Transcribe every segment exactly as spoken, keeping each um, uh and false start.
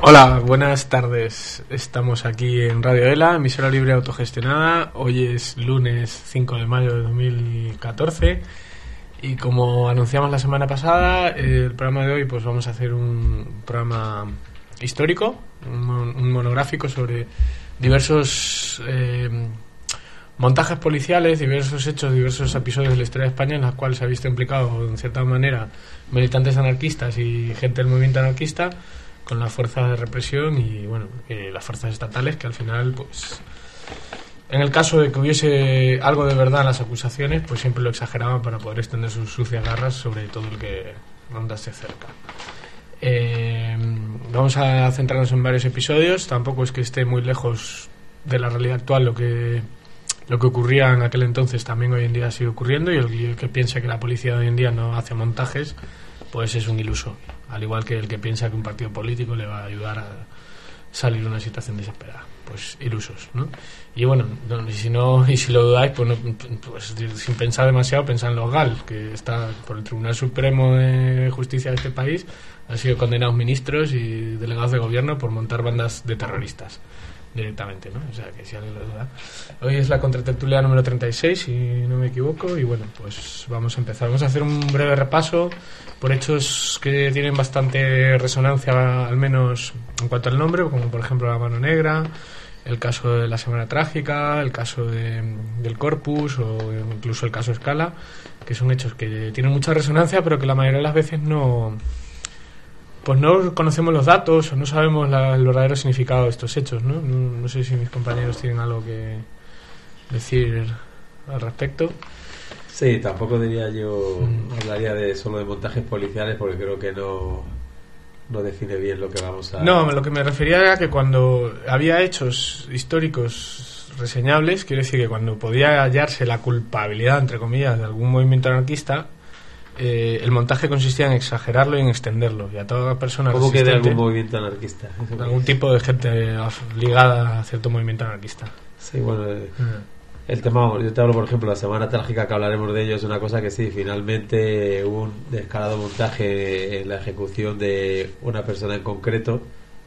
Hola, buenas tardes. Estamos aquí en Radio ELA, emisora libre autogestionada. Hoy es lunes cinco de mayo de dos mil catorce y como anunciamos la semana pasada, el programa de hoy pues vamos a hacer un programa histórico, un, un monográfico sobre diversos eh, montajes policiales, diversos hechos, diversos episodios de la historia de España en los cuales se ha visto implicado en cierta manera militantes anarquistas y gente del movimiento anarquista con las fuerzas de represión y bueno eh, las fuerzas estatales, que al final pues en el caso de que hubiese algo de verdad en las acusaciones pues siempre lo exageraban para poder extender sus sucias garras sobre todo el que rondase cerca. Eh, vamos a centrarnos en varios episodios. Tampoco es que esté muy lejos de la realidad actual lo que lo que ocurría en aquel entonces, también hoy en día sigue ocurriendo, y el, el que piensa que la policía de hoy en día no hace montajes pues es un iluso, al igual que el que piensa que un partido político le va a ayudar a salir de una situación desesperada. Pues ilusos, ¿no? Y bueno, no, y si no y si lo dudáis, pues, no, pues sin pensar demasiado, pensad en los G A L, que está por el Tribunal Supremo de Justicia de este país, han sido condenados ministros y delegados de gobierno por montar bandas de terroristas directamente, ¿no? O sea, que si alguien lo duda. Hoy es la contratertulia número treinta y seis, si no me equivoco, y bueno, pues vamos a empezar. Vamos a hacer un breve repaso por hechos que tienen bastante resonancia, al menos en cuanto al nombre, como por ejemplo la Mano Negra, el caso de la Semana Trágica, el caso de, del Corpus o incluso el caso Escala, que son hechos que tienen mucha resonancia, pero que la mayoría de las veces no... pues no conocemos los datos o no sabemos la, el verdadero significado de estos hechos, ¿no? ¿no? No sé si mis compañeros tienen algo que decir al respecto. Sí, tampoco diría yo, mm. hablaría de solo de montajes policiales porque creo que no, no define bien lo que vamos a... No, lo que me refería era que cuando había hechos históricos reseñables, quiero decir que cuando podía hallarse la culpabilidad, entre comillas, de algún movimiento anarquista, Eh, el montaje consistía en exagerarlo y en extenderlo, y a toda persona ¿Cómo que de algún movimiento anarquista? De algún tipo de gente ligada a cierto movimiento anarquista. Sí, bueno, eh, mm. el tema, yo te hablo por ejemplo, la Semana Trágica, que hablaremos de ello, es una cosa que sí, finalmente hubo un descarado montaje en la ejecución de una persona en concreto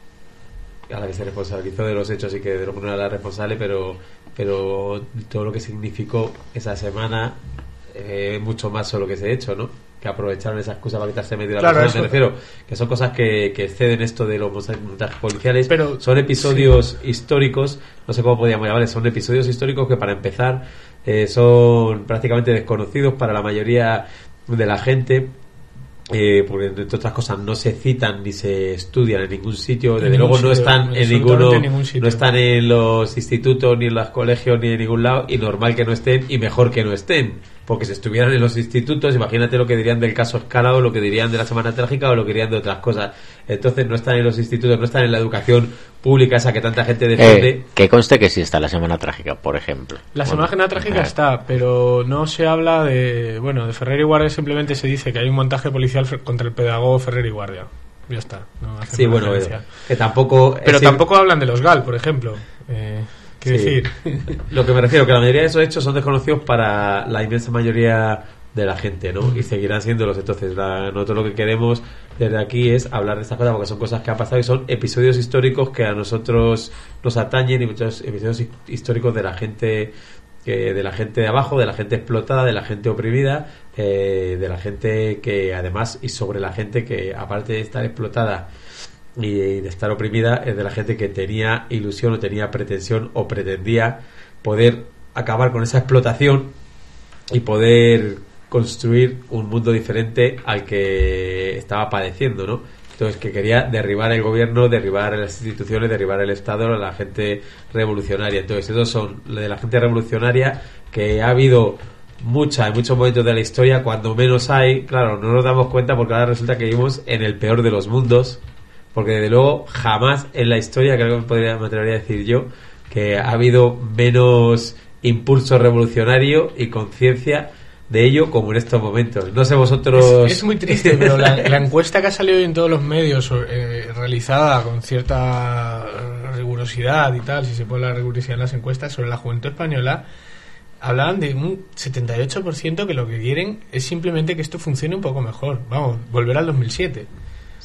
a la que se responsabilizó de los hechos y que de lo que no era la responsable, pero, pero todo lo que significó esa semana Eh, mucho más solo que ese hecho, ¿no? Que aprovecharon esa excusa para quitarse medio de la claro, persona. Me refiero que son cosas que, que exceden esto de los montajes policiales, pero son episodios sí. históricos, no sé cómo podríamos llamarles, son episodios históricos que para empezar eh, son prácticamente desconocidos para la mayoría de la gente. Eh, porque entre otras cosas no se citan ni se estudian en ningún sitio, desde luego no están en ninguno, no están en los institutos ni en los colegios ni en ningún lado, y normal que no estén y mejor que no estén, porque si estuvieran en los institutos, imagínate lo que dirían del caso Escala o lo que dirían de la Semana Trágica o lo que dirían de otras cosas. Entonces no están en los institutos, no están en la educación pública esa que tanta gente defiende. Eh, que conste que sí está la Semana Trágica, por ejemplo. La Semana bueno, Trágica eh. está, pero no se habla de... Bueno, de Ferrer y Guardia simplemente se dice que hay un montaje policial contra el pedagogo Ferrer y Guardia. Ya está. No hace sí, bueno, bueno, que tampoco... Pero ese... tampoco hablan de los G A L, por ejemplo. Eh... Quiero sí. decir, lo que me refiero, que la mayoría de esos hechos son desconocidos para la inmensa mayoría de la gente, ¿no? Y seguirán siéndolos. Entonces, la, nosotros lo que queremos desde aquí es hablar de estas cosas porque son cosas que han pasado y son episodios históricos que a nosotros nos atañen, y muchos episodios históricos de la gente, eh, de la gente de abajo, de la gente explotada, de la gente oprimida, eh, de la gente que además, y sobre la gente que aparte de estar explotada y de estar oprimida, es de la gente que tenía ilusión o tenía pretensión o pretendía poder acabar con esa explotación y poder construir un mundo diferente al que estaba padeciendo, ¿no? Entonces, que quería derribar el gobierno, derribar las instituciones, derribar el Estado, la gente revolucionaria. Entonces, esos son de la gente revolucionaria, que ha habido mucha, en muchos momentos de la historia, cuando menos hay, claro, no nos damos cuenta porque ahora resulta que vivimos en el peor de los mundos. Porque desde luego jamás en la historia, creo que podría, me atrevería a decir yo, que ha habido menos impulso revolucionario y conciencia de ello como en estos momentos. No sé vosotros... Es, es muy triste, pero la, la encuesta que ha salido en todos los medios, eh, realizada con cierta rigurosidad y tal, si se pone la rigurosidad en las encuestas, sobre la juventud española, hablaban de un setenta y ocho por ciento que lo que quieren es simplemente que esto funcione un poco mejor. Vamos, volver al dos mil siete.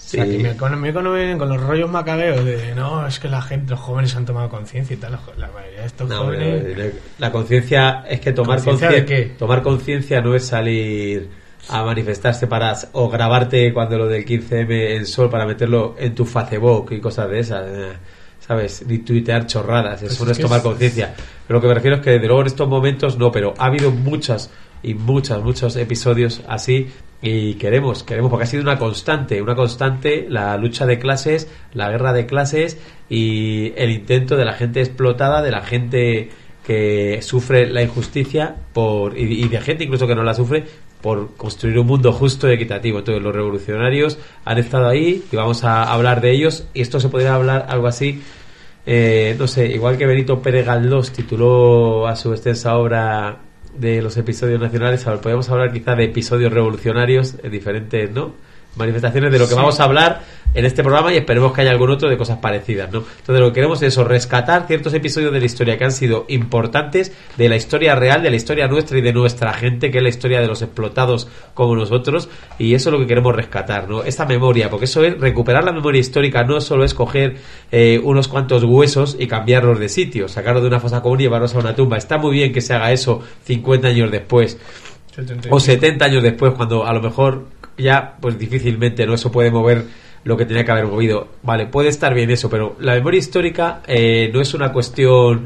Sí. O sea, que me, con, me con, con los rollos macabeos de no, es que la gente, los jóvenes han tomado conciencia y tal. La mayoría de estos no, jóvenes. La, la conciencia es que tomar conciencia. Tomar conciencia no es salir a manifestarse para o grabarte cuando lo del quince eme en Sol para meterlo en tu Facebook y cosas de esas. ¿Sabes? Ni tuitear chorradas. Eso pues no es, es tomar es... conciencia. Pero lo que me refiero es que, desde luego, en estos momentos no, pero ha habido muchas y muchos, muchos episodios así. Y queremos, queremos, porque ha sido una constante, una constante la lucha de clases, la guerra de clases y el intento de la gente explotada, de la gente que sufre la injusticia por y, y de gente incluso que no la sufre por construir un mundo justo y equitativo. Entonces los revolucionarios han estado ahí y vamos a hablar de ellos, y esto se podría hablar algo así, eh, no sé, igual que Benito Pérez Galdós tituló a su extensa obra de los episodios nacionales, ahora podemos hablar quizá de episodios revolucionarios en diferentes, ¿no?, manifestaciones de lo que sí. vamos a hablar en este programa, y esperemos que haya algún otro de cosas parecidas, ¿no? Entonces lo que queremos es eso, rescatar ciertos episodios de la historia que han sido importantes, de la historia real, de la historia nuestra y de nuestra gente, que es la historia de los explotados como nosotros, y eso es lo que queremos rescatar, ¿no? Esta memoria, porque eso es recuperar la memoria histórica, no solo es coger eh, unos cuantos huesos y cambiarlos de sitio, sacarlos de una fosa común y llevarlos a una tumba. Está muy bien que se haga eso cincuenta años después setenta o setenta años después, cuando a lo mejor ya pues difícilmente no eso puede mover lo que tenía que haber movido. Vale, puede estar bien eso, pero la memoria histórica eh, no es una cuestión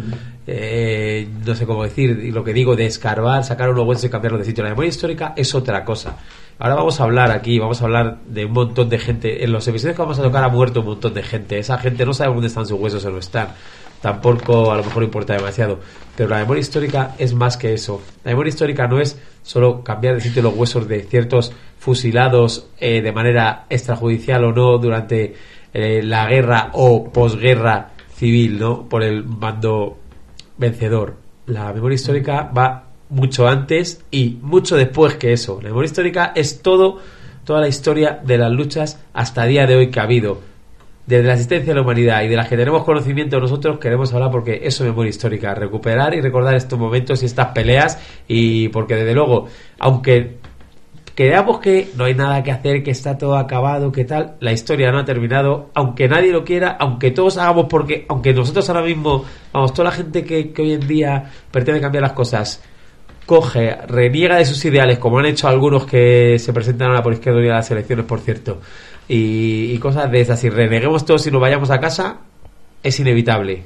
eh, no sé cómo decir, lo que digo de escarbar, sacar unos huesos y cambiarlos de sitio. La memoria histórica es otra cosa. Ahora vamos a hablar aquí, vamos a hablar de un montón de gente. En los episodios que vamos a tocar ha muerto un montón de gente. Esa gente no sabe dónde están sus huesos o no están. Tampoco a lo mejor importa demasiado. Pero la memoria histórica es más que eso. La memoria histórica no es solo cambiar de sitio los huesos de ciertos fusilados eh, de manera extrajudicial o no durante eh, la guerra o posguerra civil, ¿no?, por el bando vencedor. La memoria histórica va mucho antes y mucho después que eso. La memoria histórica es todo, toda la historia de las luchas hasta el día de hoy que ha habido. Desde la existencia de la humanidad y de las que tenemos conocimiento nosotros, queremos hablar porque eso es memoria histórica, recuperar y recordar estos momentos y estas peleas, y porque desde luego, aunque creamos que no hay nada que hacer, que está todo acabado, que tal, la historia no ha terminado, aunque nadie lo quiera, aunque todos hagamos, porque aunque nosotros ahora mismo, vamos, toda la gente que, que hoy en día pretende cambiar las cosas, coge, reniega de sus ideales, como han hecho algunos que se presentan ahora por Izquierda Unida a las elecciones, por cierto, y, y cosas de esas, si reneguemos todos y nos vayamos a casa, es inevitable.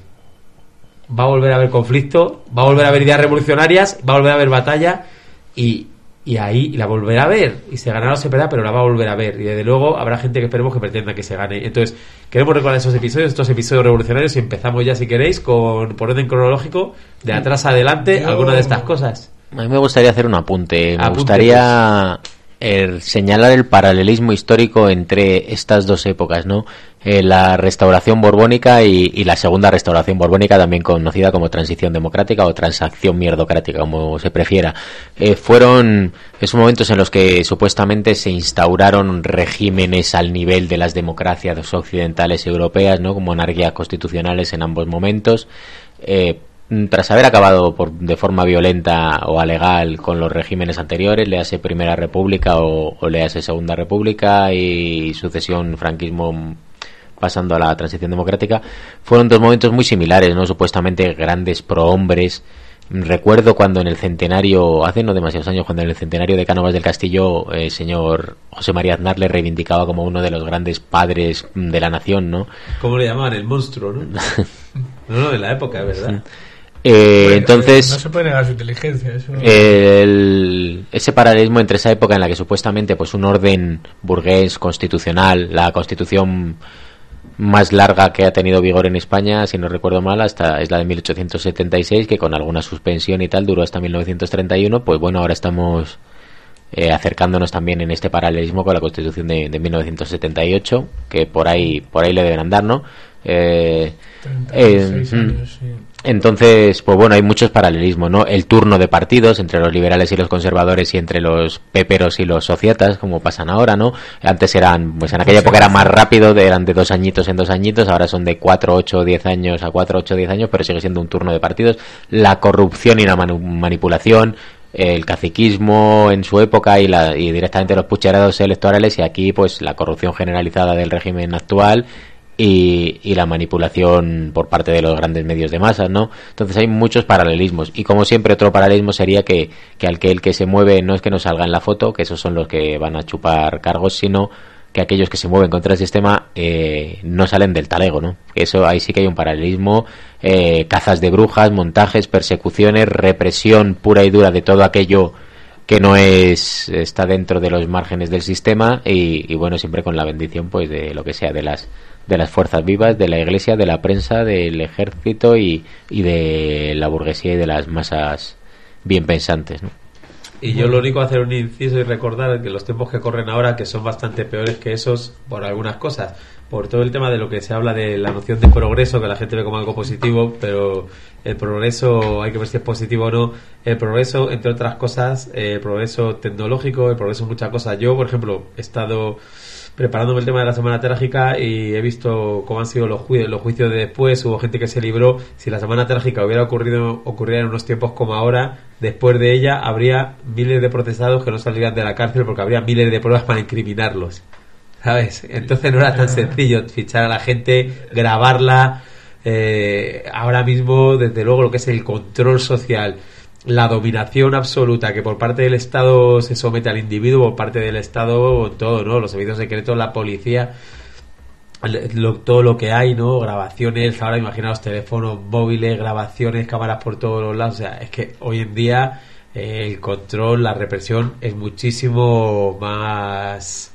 Va a volver a haber conflicto, va a volver a haber ideas revolucionarias, va a volver a haber batalla, y, y ahí la volverá a ver, y se ganará o se perderá, pero la va a volver a ver, y desde luego habrá gente que esperemos que pretenda que se gane. Entonces queremos recordar esos episodios, estos episodios revolucionarios, y empezamos ya, si queréis, con por orden cronológico, de atrás a adelante, Yo... alguna de estas cosas. A mí me gustaría hacer un apunte. Me Apunte, gustaría el señalar el paralelismo histórico entre estas dos épocas, ¿no? Eh, la restauración borbónica y, y la segunda restauración borbónica, también conocida como transición democrática o transacción mierdocrática, como se prefiera. Eh, fueron esos momentos en los que supuestamente se instauraron regímenes al nivel de las democracias occidentales y europeas, ¿no?, como monarquías constitucionales en ambos momentos. Eh, Tras haber acabado por, de forma violenta o alegal con los regímenes anteriores, léase Primera República o, o léase Segunda República y sucesión franquismo pasando a la transición democrática, fueron dos momentos muy similares, ¿no?, supuestamente grandes prohombres. Recuerdo cuando en el centenario, hace no demasiados años, cuando en el centenario de Cánovas del Castillo, el señor José María Aznar le reivindicaba como uno de los grandes padres de la nación, ¿no? ¿Cómo le llamaban? El monstruo, ¿no? No, no, de la época, ¿verdad? Eh, bueno, entonces no se puede negar su inteligencia, eso. el, ese paralelismo entre esa época en la que supuestamente pues un orden burgués constitucional, la constitución más larga que ha tenido vigor en España, si no recuerdo mal, hasta es la de mil ochocientos setenta y seis, que con alguna suspensión y tal duró hasta mil novecientos treinta y uno. Pues bueno, ahora estamos eh, acercándonos también en este paralelismo con la Constitución de, de mil novecientos setenta y ocho, que por ahí por ahí le deben andar, ¿no? Eh, eh, años, sí. Entonces, pues bueno, hay muchos paralelismos, ¿no? El turno de partidos entre los liberales y los conservadores y entre los peperos y los societas, como pasan ahora, ¿no? Antes eran, pues en aquella época era más rápido, eran de dos añitos en dos añitos, ahora son de cuatro, ocho, diez años a cuatro, ocho, diez años, pero sigue siendo un turno de partidos. La corrupción y la manu- manipulación, el caciquismo en su época y, la, y directamente los pucherados electorales, y aquí pues la corrupción generalizada del régimen actual y, y la manipulación por parte de los grandes medios de masas, ¿no? Entonces hay muchos paralelismos, y como siempre otro paralelismo sería que, que aquel que se mueve no es que no salga en la foto, que esos son los que van a chupar cargos, sino que aquellos que se mueven contra el sistema eh, no salen del talego, ¿no? Eso ahí sí que hay un paralelismo, eh, cazas de brujas, montajes, persecuciones, represión pura y dura de todo aquello que no es está dentro de los márgenes del sistema, y, y bueno, siempre con la bendición pues de lo que sea, de las de las fuerzas vivas, de la iglesia, de la prensa, del ejército y, y de la burguesía y de las masas bien pensantes, ¿no? Y yo lo único hacer un inciso y recordar que los tiempos que corren ahora, que son bastante peores que esos por algunas cosas, por todo el tema de lo que se habla de la noción de progreso, que la gente ve como algo positivo, pero el progreso hay que ver si es positivo o no. El progreso, entre otras cosas, eh, el progreso tecnológico, el progreso en muchas cosas. Yo, por ejemplo, he estado preparándome el tema de la Semana Trágica y he visto cómo han sido los, ju- los juicios de después. Hubo gente que se libró. Si la Semana Trágica hubiera ocurrido ocurriera en unos tiempos como ahora, después de ella habría miles de procesados que no saldrían de la cárcel porque habría miles de pruebas para incriminarlos, ¿sabes? Entonces no era tan sencillo fichar a la gente, grabarla. Eh, ahora mismo, desde luego, lo que es el control social, la dominación absoluta que por parte del Estado se somete al individuo, por parte del Estado todo, ¿no? Los servicios secretos, la policía, lo, todo lo que hay, ¿no? Grabaciones, ahora imaginaos teléfonos móviles, grabaciones, cámaras por todos los lados. O sea, es que hoy en día eh, el control, la represión es muchísimo más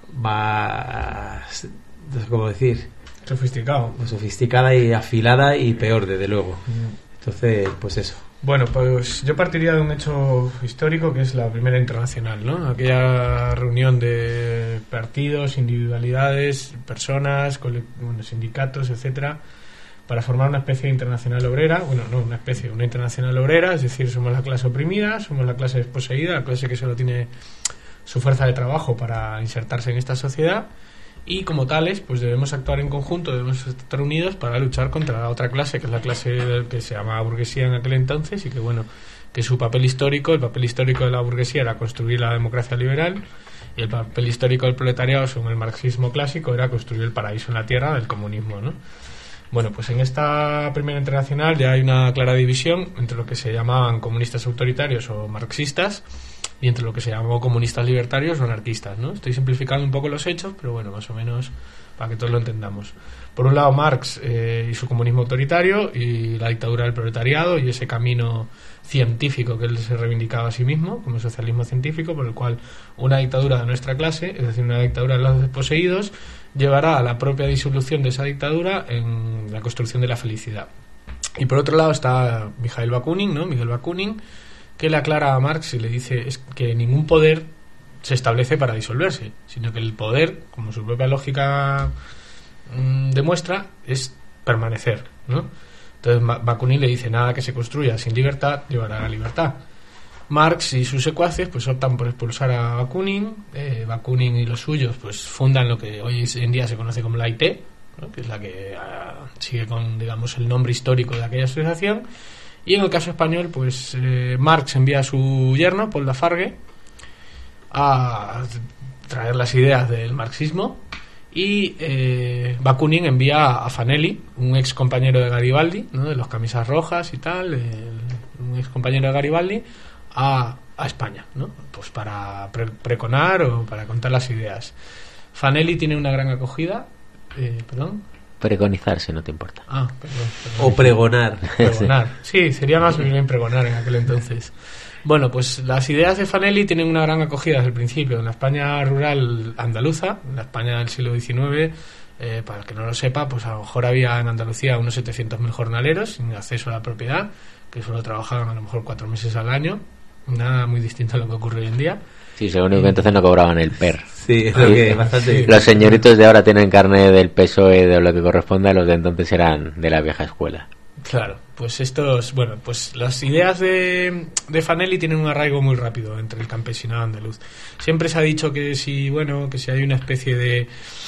más no sé cómo decir, Sofisticado. sofisticada y afilada y peor, desde luego. Entonces, pues eso. Bueno, pues yo partiría de un hecho histórico que es la Primera Internacional, ¿no? Aquella reunión de partidos, individualidades, personas, cole- bueno, sindicatos, etcétera, para formar una especie de internacional obrera. Bueno, no, una especie, una internacional obrera, es decir, somos la clase oprimida, somos la clase desposeída, la clase que solo tiene su fuerza de trabajo para insertarse en esta sociedad, y como tales pues debemos actuar en conjunto, debemos estar unidos para luchar contra la otra clase, que es la clase que se llamaba burguesía en aquel entonces, y que bueno, que su papel histórico, el papel histórico de la burguesía era construir la democracia liberal, y el papel histórico del proletariado, según el marxismo clásico, era construir el paraíso en la tierra del comunismo, ¿no? Bueno, pues en esta Primera Internacional ya hay una clara división entre lo que se llamaban comunistas autoritarios o marxistas y entre lo que se llamó comunistas libertarios o anarquistas, ¿no? Estoy simplificando un poco los hechos, pero bueno, más o menos para que todos lo entendamos. Por un lado, Marx eh, y su comunismo autoritario y la dictadura del proletariado y ese camino científico que él se reivindicaba a sí mismo como socialismo científico, por el cual una dictadura de nuestra clase, es decir, una dictadura de los desposeídos, llevará a la propia disolución de esa dictadura en la construcción de la felicidad. Y por otro lado está Mikhail Bakunin, ¿no? Miguel Bakunin, que le aclara a Marx y le dice es que ningún poder se establece para disolverse, sino que el poder, como su propia lógica mmm, demuestra, es permanecer, ¿no? Entonces Bakunin le dice nada que se construya sin libertad llevará a la libertad. Marx y sus secuaces pues optan por expulsar a Bakunin. eh, Bakunin y los suyos pues fundan lo que hoy en día se conoce como la I T, ¿no? Que es la que uh, sigue con, digamos, el nombre histórico de aquella asociación. Y en el caso español, pues eh, Marx envía a su yerno, Paul Lafargue, a traer las ideas del marxismo, y eh, Bakunin envía a Fanelli, un ex compañero de Garibaldi, ¿no? De los camisas rojas y tal, el, un ex compañero de Garibaldi, a, a España, ¿no? Pues para pre- preconar o para contar las ideas. Fanelli tiene una gran acogida, eh, perdón. Preconizarse, no te importa. Ah, perdón, perdón. O pregonar. Pregonar. Sí, sería más bien pregonar en aquel entonces. Bueno, pues las ideas de Fanelli tienen una gran acogida desde el principio. En la España rural andaluza, en la España del siglo diecinueve, eh, para el que no lo sepa, pues a lo mejor había en Andalucía unos setecientos mil jornaleros sin acceso a la propiedad, que solo trabajaban a lo mejor cuatro meses al año. Nada muy distinto a lo que ocurre hoy en día. Sí, según que entonces no cobraban el P E R. Sí, es lo que bastante. Los señoritos de ahora tienen carne del P S O E de lo que corresponde, a los de entonces eran de la vieja escuela. Claro, pues estos, bueno, pues las ideas de, de Fanelli tienen un arraigo muy rápido entre el campesinado andaluz. Siempre se ha dicho que si, bueno, que si hay una especie de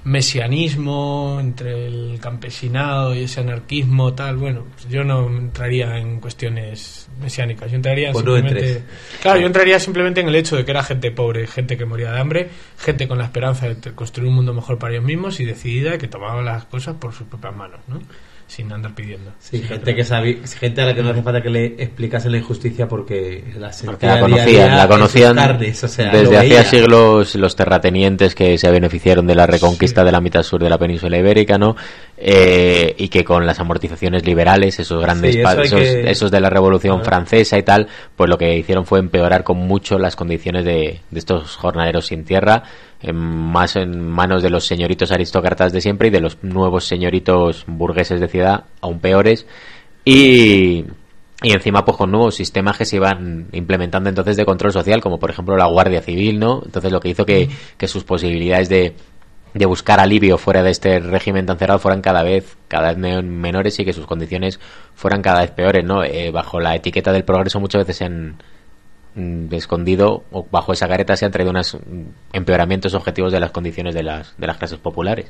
mesianismo entre el campesinado y ese anarquismo tal, bueno, pues yo no entraría en cuestiones mesiánicas, yo entraría pues simplemente no claro, yo entraría simplemente en el hecho de que era gente pobre, gente que moría de hambre, gente con la esperanza de construir un mundo mejor para ellos mismos y decidida, que tomaba las cosas por sus propias manos, ¿no? Sin andar pidiendo. Sí, sí, gente que sabía, gente a la que no hace falta que le explicasen la injusticia porque la, porque la conocían, la conocían carnes, o sea, desde hacía siglos los terratenientes que se beneficiaron de la reconquista sí. de la mitad sur de la península ibérica, ¿no? Eh, y que con las amortizaciones liberales, esos grandes sí, eso esos, que... esos de la Revolución ah. Francesa y tal, pues lo que hicieron fue empeorar con mucho las condiciones de, de estos jornaleros sin tierra, en, más en manos de los señoritos aristócratas de siempre y de los nuevos señoritos burgueses de ciudad, aún peores, y, y encima pues con nuevos sistemas que se iban implementando entonces de control social, como por ejemplo la Guardia Civil, ¿no? Entonces lo que hizo que, que sus posibilidades de de buscar alivio fuera de este régimen tan cerrado fueran cada vez cada vez menores y que sus condiciones fueran cada vez peores, ¿no? Eh, bajo la etiqueta del progreso muchas veces se han mm, escondido, o bajo esa careta se han traído unos empeoramientos objetivos de las condiciones de las de las clases populares.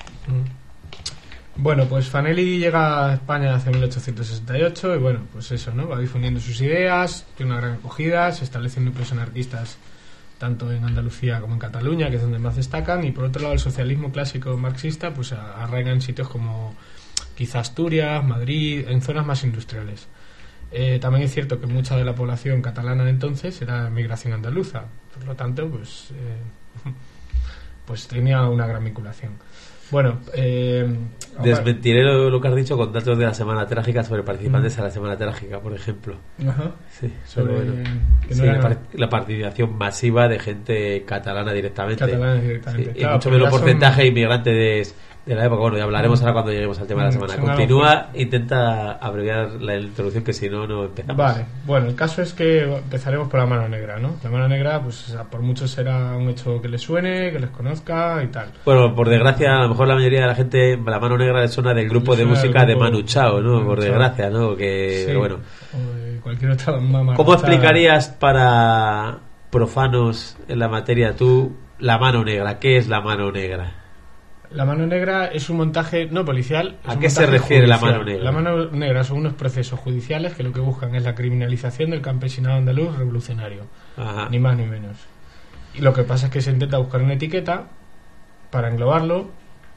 Bueno, pues Fanelli llega a España hace mil ochocientos sesenta y ocho y bueno, pues eso, ¿no? Va difundiendo sus ideas, tiene una gran acogida, se establecen núcleos anarquistas tanto en Andalucía como en Cataluña, que es donde más destacan, y por otro lado el socialismo clásico marxista pues arraiga en sitios como quizá Asturias, Madrid, en zonas más industriales. Eh, también es cierto que mucha de la población catalana de entonces era migración andaluza, por lo tanto pues eh, pues tenía una gran vinculación. Bueno, eh, desmentiré lo, lo que has dicho con datos de la Semana Trágica sobre participantes mm. a la Semana Trágica, por ejemplo. Ajá. Sí, sobre bueno, no sí, la, part- la participación masiva de gente catalana directamente. Catalana directamente. Sí, claro, y mucho menos porcentaje de son... inmigrantes de la época. Bueno, ya hablaremos mm. ahora cuando lleguemos al tema mm, de la semana. Continúa, intenta abreviar la introducción, que si no, no empezamos. Vale, bueno, el caso es que empezaremos por la mano negra, ¿no? La mano negra, pues o sea, por mucho será un hecho que les suene, que les conozca y tal. Bueno, por desgracia, a lo mejor la mayoría de la gente, la mano negra le suena del grupo de música grupo de Manu Chao, ¿no? Manu por desgracia, ¿no? Que, sí, bueno. O cualquier otra mamá. ¿Cómo explicarías para profanos en la materia tú la mano negra? ¿Qué es la mano negra? La mano negra es un montaje no policial. ¿A qué se refiere judicial. la mano negra? La mano negra son unos procesos judiciales que lo que buscan es la criminalización del campesinado andaluz revolucionario. Ajá. Ni más ni menos. Y lo que pasa es que se intenta buscar una etiqueta para englobarlo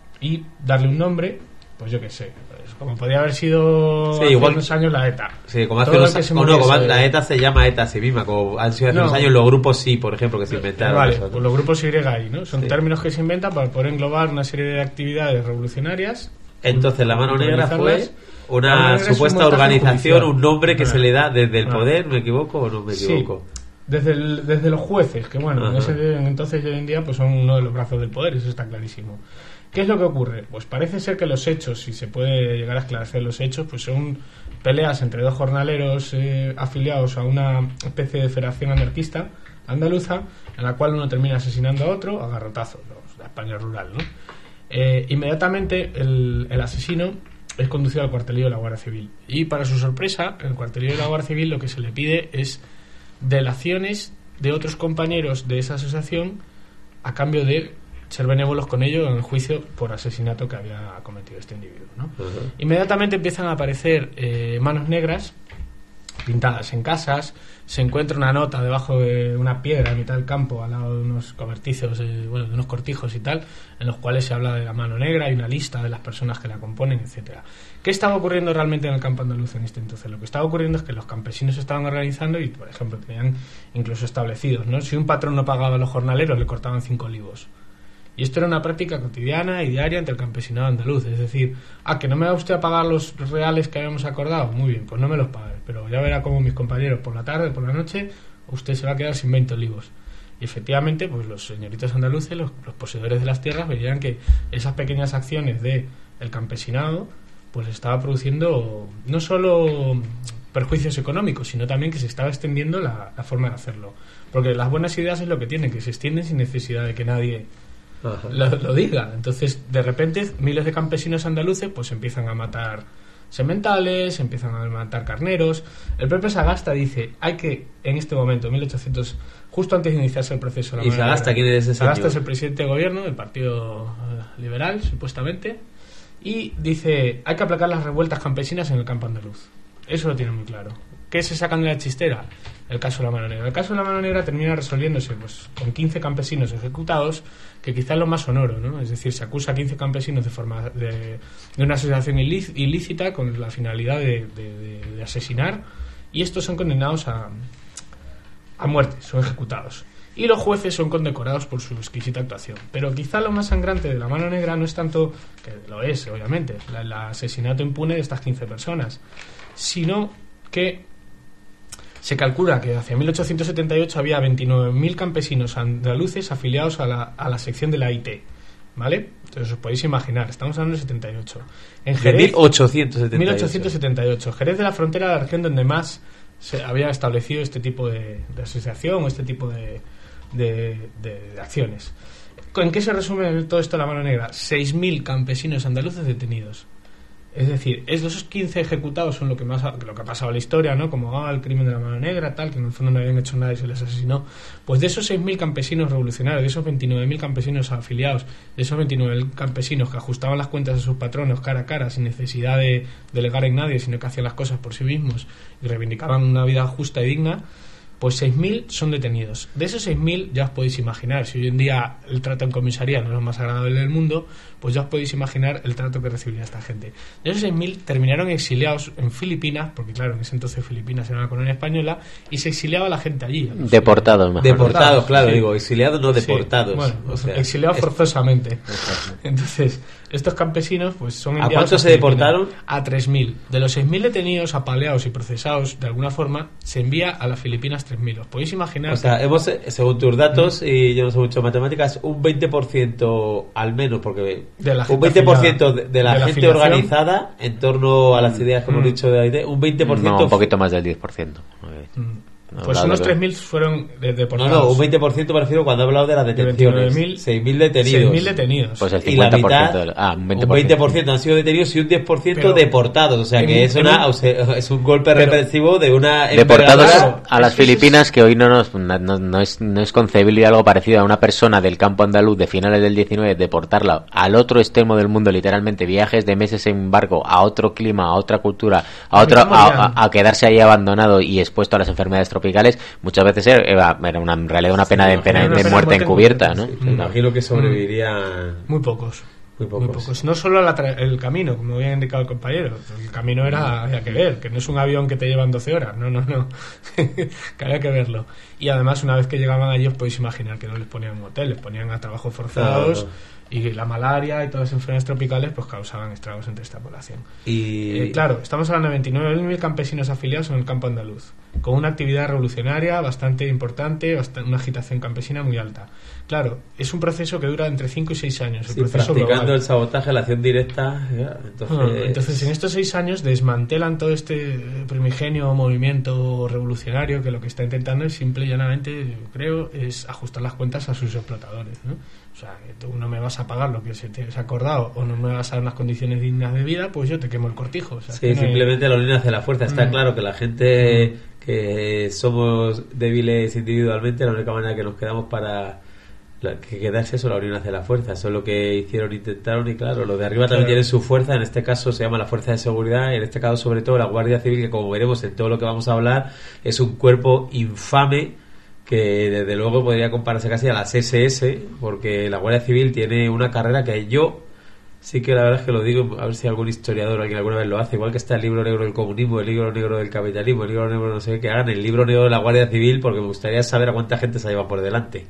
y darle un nombre, pues yo qué sé, pues como podría haber sido sí, hace igual, unos años la ETA. Sí, como hace unos años, no, como la ETA se llama ETA a sí misma, como han sido hace no, unos años los grupos sí, por ejemplo, que se inventaron. Vale, eso, ¿no? Pues los grupos Y ahí, ¿no? Son sí. términos que se inventan para poder englobar una serie de actividades revolucionarias. Entonces la mano negra fue una negra supuesta un organización, judicial. Un nombre que vale. se le da desde el vale. poder, ¿me equivoco o no me equivoco? Sí. Desde, el, desde los jueces, que bueno, en ese, entonces y hoy en día pues son uno de los brazos del poder, eso está clarísimo. ¿Qué es lo que ocurre? Pues parece ser que los hechos, si se puede llegar a esclarecer los hechos, pues son peleas entre dos jornaleros eh, afiliados a una especie de federación anarquista andaluza, en la cual uno termina asesinando a otro a garrotazos, la España rural, ¿no? Eh, inmediatamente el, el asesino es conducido al cuartelillo de la Guardia Civil y para su sorpresa, en el cuartelillo de la Guardia Civil lo que se le pide es delaciones de otros compañeros de esa asociación a cambio de ser benévolos con ellos en el juicio por asesinato que había cometido este individuo, ¿no? Uh-huh. Inmediatamente empiezan a aparecer eh, manos negras pintadas en casas, se encuentra una nota debajo de una piedra en mitad del campo al lado de unos cobertizos, eh, bueno, de unos cortijos y tal, en los cuales se habla de la mano negra, hay una lista de las personas que la componen, etcétera. ¿Qué estaba ocurriendo realmente en el campo andaluz en este entonces? Lo que estaba ocurriendo es que los campesinos se estaban organizando y, por ejemplo, tenían incluso establecidos, ¿no? Si un patrón no pagaba a los jornaleros, le cortaban cinco olivos. Y esto era una práctica cotidiana y diaria entre el campesinado andaluz. Es decir, ah, que no me va usted a pagar los reales que habíamos acordado. Muy bien, pues no me los pague. Pero ya verá cómo mis compañeros por la tarde, por la noche, usted se va a quedar sin veinte olivos. Y efectivamente, pues los señoritos andaluces, los, los poseedores de las tierras, veían que esas pequeñas acciones de el campesinado, pues estaba produciendo no solo perjuicios económicos, sino también que se estaba extendiendo la, la forma de hacerlo. Porque las buenas ideas es lo que tienen, que se extienden sin necesidad de que nadie Lo, lo diga. Entonces de repente miles de campesinos andaluces pues empiezan a matar sementales, empiezan a matar carneros. El propio Sagasta dice, hay que, en este momento, mil ochocientos, justo antes de iniciarse el proceso... La ¿Y Sagasta quién es ese Sagasta señor? es el presidente de gobierno del Partido Liberal, supuestamente, y dice, hay que aplacar las revueltas campesinas en el campo andaluz. Eso lo tiene muy claro. ¿Qué se sacan de la chistera? El caso de la Mano Negra. El caso de la Mano Negra termina resolviéndose pues con quince campesinos ejecutados, que quizás es lo más sonoro, ¿no? Es decir, se acusa a quince campesinos de forma de, de una asociación ilícita con la finalidad de, de, de, de asesinar, y estos son condenados a, a muerte, son ejecutados. Y los jueces son condecorados por su exquisita actuación. Pero quizá lo más sangrante de la Mano Negra no es tanto, que lo es, obviamente, la, el asesinato impune de estas quince personas, sino que se calcula que hacia mil ochocientos setenta y ocho había veintinueve mil campesinos andaluces afiliados a la, a la sección de la I T, ¿vale? Entonces os podéis imaginar, estamos hablando de setenta y ocho. En Jerez, mil ochocientos setenta y ocho. mil ochocientos setenta y ocho. Jerez de la Frontera era la región donde más se había establecido este tipo de, de asociación, este tipo de, de, de, de acciones. ¿En qué se resume todo esto de la Mano Negra? seis mil campesinos andaluces detenidos. Es decir, esos quince ejecutados son lo que más lo que ha pasado en la historia, ¿no? Como ah, el crimen de la Mano Negra, tal, que en el fondo no habían hecho nada y se les asesinó. Pues de esos seis mil campesinos revolucionarios, de esos veintinueve mil campesinos afiliados, de esos veintinueve mil campesinos que ajustaban las cuentas a sus patronos cara a cara, sin necesidad de delegar en nadie, sino que hacían las cosas por sí mismos y reivindicaban una vida justa y digna, pues seis mil son detenidos. De esos seis mil ya os podéis imaginar, si hoy en día el trato en comisaría no es lo más agradable del mundo, pues ya os podéis imaginar el trato que recibiría esta gente. De esos seis mil terminaron exiliados en Filipinas, porque claro, en ese entonces Filipinas era una colonia española, y se exiliaba a la gente allí. Deportados, mejor. Deportados, claro, sí. digo, exiliados no deportados. Sí, bueno, o sea, exiliados es... forzosamente. Entonces, estos campesinos pues son ¿A enviados cuántos se deportaron? A tres mil. De los seis mil detenidos, apaleados y procesados de alguna forma, se envía a las Filipinas tres mil. ¿Os podéis imaginar? O sea, hemos, según tus datos, y yo no sé mucho de matemáticas, un veinte por ciento al menos, porque de la un veinte por ciento de, de la de la gente afiliación organizada en torno a las ideas que hemos mm. dicho de A I D, un veinte por ciento... No, un poquito más del diez por ciento. Mm. No, pues unos tres mil fueron de, deportados. No, no, un veinte por ciento me refiero cuando he hablado de las detenciones. De seis mil detenidos. seis mil detenidos. Pues el Y la cincuenta por ciento. mitad, De, ah, un veinte por ciento. un veinte por ciento han sido detenidos y un diez por ciento Pero, deportados. O sea que en, es, una, un, es un golpe pero, represivo de una... Deportados envergadura. a las Filipinas, que hoy no, nos, no, no, es, no es concebible algo parecido a una persona del campo andaluz de finales del diecinueve, deportarla al otro extremo del mundo, literalmente, viajes de meses en barco a otro clima, a otra cultura, a, otro, a, a, a quedarse ahí abandonado y expuesto a las enfermedades tropicales, muchas veces era, era una, en realidad una pena sí, de, pena, de muerte, muerte encubierta, ¿no? Sí, me imagino que sobreviviría... Muy pocos. Muy pocos. Muy pocos. No solo la tra- el camino, como había indicado el compañero. El camino era, había que ver, que no es un avión que te llevan doce horas. No, no, no. Que había que verlo. Y además, una vez que llegaban allí, os podéis imaginar que no les ponían en hotel, les ponían a trabajos forzados. No, no. Y la malaria y todas las enfermedades tropicales pues causaban estragos entre esta población. Y eh, claro, estamos hablando de veintinueve mil campesinos afiliados en el campo andaluz, con una actividad revolucionaria bastante importante, bastante, una agitación campesina muy alta. Claro, es un proceso que dura entre cinco y seis años. El sí, proceso practicando global. el sabotaje, la acción directa. Ya, entonces... No, entonces, en estos seis años desmantelan todo este primigenio movimiento revolucionario que lo que está intentando es simple y llanamente, yo creo, es ajustar las cuentas a sus explotadores, ¿no? O sea, que tú no me vas a pagar lo que se te has acordado o no me vas a dar unas condiciones dignas de vida, pues yo te quemo el cortijo. O sea, sí, no simplemente hay... la unión hace la fuerza. Está mm. claro que la gente mm. que somos débiles individualmente, la única manera que nos quedamos para que quedarse eso, la unión hace la fuerza. Eso es lo que hicieron, intentaron, y claro, los de arriba también claro. tienen su fuerza. En este caso se llama la Fuerza de Seguridad, y en este caso sobre todo la Guardia Civil, que como veremos en todo lo que vamos a hablar, es un cuerpo infame que desde luego podría compararse casi a las ese ese, porque la Guardia Civil tiene una carrera que yo sí que la verdad es que lo digo, a ver si algún historiador o alguien alguna vez lo hace, igual que está el libro negro del comunismo, el libro negro del capitalismo, el libro negro no sé qué, que hagan el libro negro de la Guardia Civil, porque me gustaría saber a cuánta gente se lleva por delante.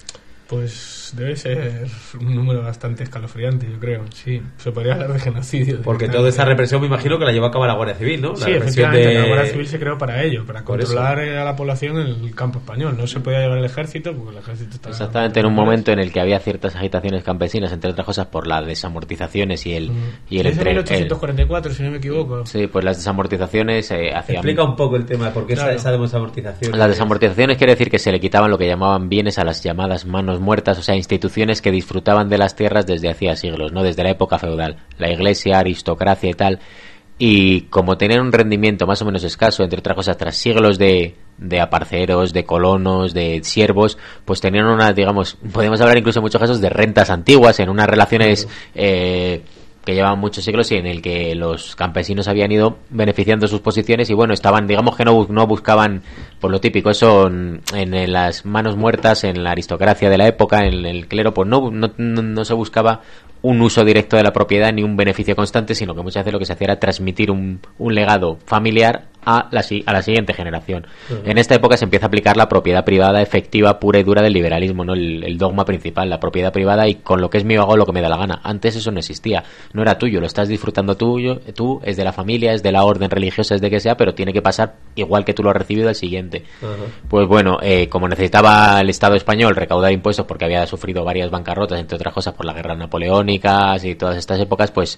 Pues debe ser un número bastante escalofriante, yo creo. Sí, se podría hablar de genocidio. Porque toda esa represión me imagino que la llevó a cabo la Guardia Civil, ¿no? La sí, efectivamente, de... la Guardia Civil se creó para ello, para por controlar eso. a la población en el campo español. No se podía llevar el ejército porque el ejército estaba... Exactamente, en un momento en el que había ciertas agitaciones campesinas, entre otras cosas por las desamortizaciones y el... Mm. y el es de entre, mil ochocientos cuarenta y cuatro, el... si no me equivoco. Sí, pues las desamortizaciones eh, hacían... Explica un poco el tema, porque claro. esa, esa desamortización... Las desamortizaciones quiere decir que se le quitaban lo que llamaban bienes a las llamadas manos muertas, o sea, instituciones que disfrutaban de las tierras desde hacía siglos, no desde la época feudal, la iglesia, aristocracia y tal, y como tenían un rendimiento más o menos escaso, entre otras cosas, tras siglos de, de aparceros, de colonos, de siervos, pues tenían una, digamos, podemos hablar incluso en muchos casos de rentas antiguas, en unas relaciones eh, que llevaban muchos siglos y en el que los campesinos habían ido beneficiando sus posiciones y bueno, estaban, digamos que no, no buscaban, por lo típico, eso en, en las manos muertas, en la aristocracia de la época, en el clero, pues no, no, no, no se buscaba un uso directo de la propiedad ni un beneficio constante, sino que muchas veces lo que se hacía era transmitir un, un legado familiar a la, a la siguiente generación. Uh-huh. En esta época se empieza a aplicar la propiedad privada efectiva, pura y dura del liberalismo, ¿no? El, el dogma principal, la propiedad privada, y con lo que es mío hago lo que me da la gana. Antes eso no existía, no era tuyo, lo estás disfrutando tuyo, tú, es de la familia, es de la orden religiosa, es de que sea, pero tiene que pasar igual que tú lo has recibido al siguiente. Uh-huh. Pues bueno, eh, como necesitaba el Estado español recaudar impuestos porque había sufrido varias bancarrotas, entre otras cosas por la guerra napoleónica y todas estas épocas, pues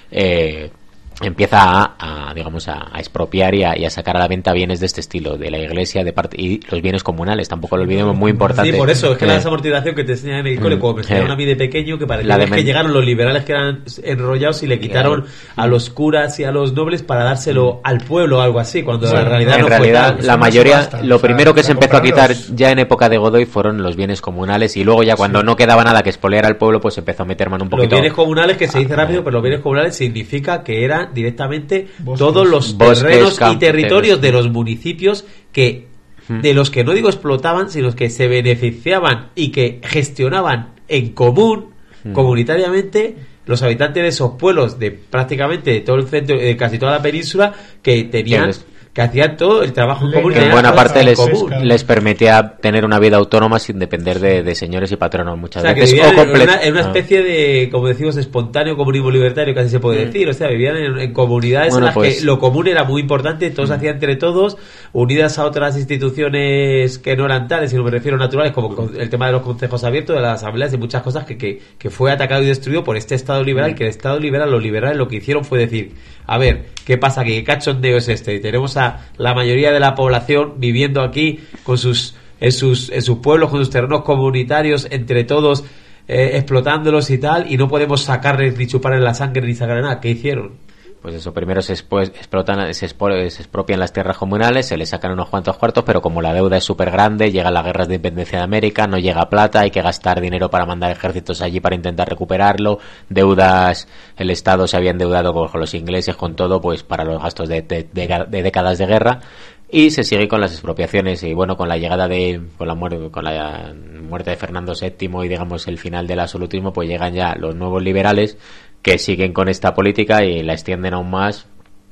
eh, empieza a, a digamos a, a expropiar y a, y a sacar a la venta bienes de este estilo, de la iglesia, de parte, y los bienes comunales, tampoco lo olvidemos, muy importante. Sí, por eso, es que eh, la desamortización que te enseñan en el cole, como me enseñaron eh, a mí de pequeño, que parecía de que llegaron los liberales que eran enrollados y le quitaron claro. a los curas y a los nobles para dárselo al pueblo o algo así, cuando bueno, en realidad en no realidad fue tal. La mayoría, basta, lo o sea, primero que se empezó a quitar ya en época de Godoy fueron los bienes comunales y luego ya cuando sí. no quedaba nada que expoliar al pueblo, pues se empezó a meter mano un poquito. Los bienes comunales, que se dice rápido, pero los bienes comunales significa que eran directamente Bosques. todos los Bosques, terrenos camp- y territorios de los municipios que de los que no digo explotaban, sino que se beneficiaban y que gestionaban en común, hmm. comunitariamente, los habitantes de esos pueblos de prácticamente de todo el centro, de casi toda la península, que tenían que hacían todo el trabajo en común. Que en buena parte les, les permitía tener una vida autónoma sin depender de, de señores y patronos muchas o sea, veces. Que o en, una, en una especie de, como decimos, espontáneo comunismo libertario, casi se puede decir. O sea, vivían en, en comunidades bueno, en las pues, que lo común era muy importante, todos mm. hacían entre todos, unidas a otras instituciones que no eran tales, sino me refiero naturales, como el tema de los consejos abiertos, de las asambleas y muchas cosas que, que, que fue atacado y destruido por este Estado liberal, mm. que el Estado liberal, los liberales lo que hicieron fue decir, a ver, ¿qué pasa aquí? ¿Qué cachondeo es este? Y tenemos a la mayoría de la población viviendo aquí con sus en sus en sus pueblos, con sus terrenos comunitarios, entre todos eh, explotándolos y tal, y no podemos sacarles ni chuparles la sangre ni sacar nada. ¿Qué hicieron? Pues eso, primero se expo- explotan, se, expo- se expropian las tierras comunales, se les sacan unos cuantos cuartos, pero como la deuda es súper grande, llegan las guerras de independencia de América, no llega plata, hay que gastar dinero para mandar ejércitos allí para intentar recuperarlo, deudas, el Estado se había endeudado con, con los ingleses, con todo, pues para los gastos de, de, de, de décadas de guerra, y se sigue con las expropiaciones y bueno, con la llegada de con la muerte con la muerte de Fernando séptimo y digamos el final del absolutismo, pues llegan ya los nuevos liberales que siguen con esta política y la extienden aún más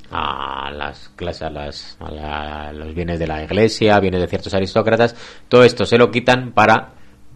a las clases, a, las, a, la, a los bienes de la iglesia, bienes de ciertos aristócratas. Todo esto se lo quitan para,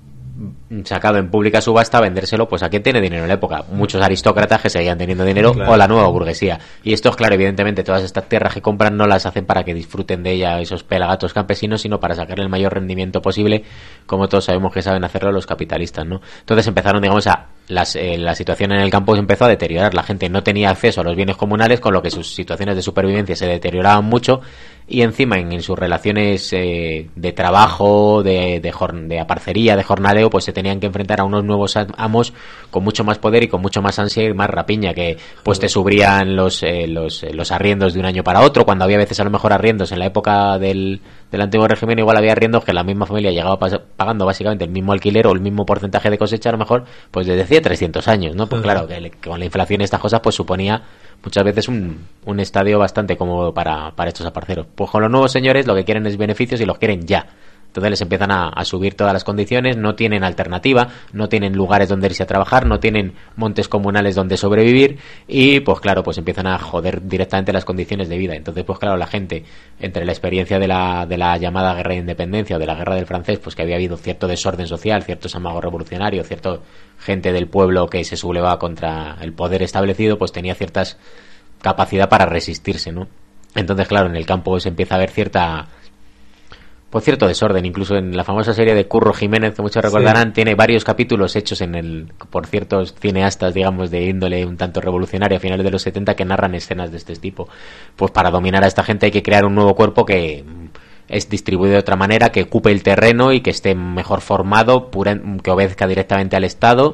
sacado en pública subasta, vendérselo pues a quien tiene dinero en la época. Muchos aristócratas que seguían teniendo dinero, claro. o la nueva burguesía. Y esto es claro, evidentemente todas estas tierras que compran no las hacen para que disfruten de ella esos pelagatos campesinos, sino para sacarle el mayor rendimiento posible, como todos sabemos que saben hacerlo los capitalistas, ¿no? Entonces empezaron, digamos, a Las, eh, la situación en el campo se empezó a deteriorar, la gente no tenía acceso a los bienes comunales, con lo que sus situaciones de supervivencia se deterioraban mucho y encima en, en sus relaciones eh, de trabajo, de, de, jorn- de aparcería, de jornaleo, pues se tenían que enfrentar a unos nuevos amos con mucho más poder y con mucho más ansia y más rapiña, que pues te subrían los, eh, los, eh, los arriendos de un año para otro, cuando había veces a lo mejor arriendos en la época del, del antiguo régimen, igual había arriendos que la misma familia llegaba pas- pagando básicamente el mismo alquiler o el mismo porcentaje de cosecha a lo mejor pues desde hacía trescientos años, ¿no? Pues claro, que con la inflación y estas cosas pues suponía muchas veces un, un estadio bastante cómodo para, para estos aparceros. Pues con los nuevos señores lo que quieren es beneficios y los quieren ya. Entonces les empiezan a, a subir todas las condiciones, no tienen alternativa, no tienen lugares donde irse a trabajar, no tienen montes comunales donde sobrevivir y pues claro, pues empiezan a joder directamente las condiciones de vida. Entonces pues claro, la gente, entre la experiencia de la, de la llamada guerra de independencia o de la guerra del francés, pues que había habido cierto desorden social, ciertos amagos revolucionarios, cierta gente del pueblo que se sublevaba contra el poder establecido, pues tenía ciertas capacidad para resistirse, ¿no? Entonces claro, en el campo se empieza a ver cierta pues cierto desorden, incluso en la famosa serie de Curro Jiménez, que muchos recordarán, sí. Tiene varios capítulos hechos en el por ciertos cineastas, digamos, de índole un tanto revolucionaria a finales de los setenta que narran escenas de este tipo. Pues para dominar a esta gente hay que crear un nuevo cuerpo que es distribuido de otra manera, que ocupe el terreno y que esté mejor formado, pura, que obedezca directamente al Estado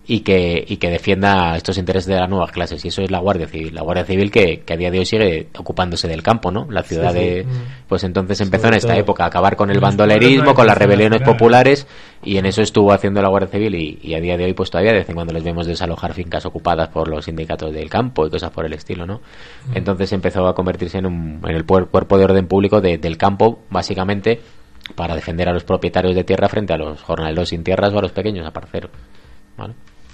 y que y que defienda estos intereses de las nuevas clases, y eso es la Guardia Civil, la Guardia Civil que, que a día de hoy sigue ocupándose del campo, ¿no? La ciudad sí, sí. de pues entonces empezó Sobre en esta todo. época a acabar con el bandolerismo, con las rebeliones populares, y en eso estuvo haciendo la Guardia Civil, y, y a día de hoy pues todavía de vez en cuando les vemos desalojar fincas ocupadas por los sindicatos del campo y cosas por el estilo, ¿no? Entonces empezó a convertirse en, un, en el cuerpo de orden público de, del campo, básicamente para defender a los propietarios de tierra frente a los jornaleros sin tierras o a los pequeños aparceros, ¿vale?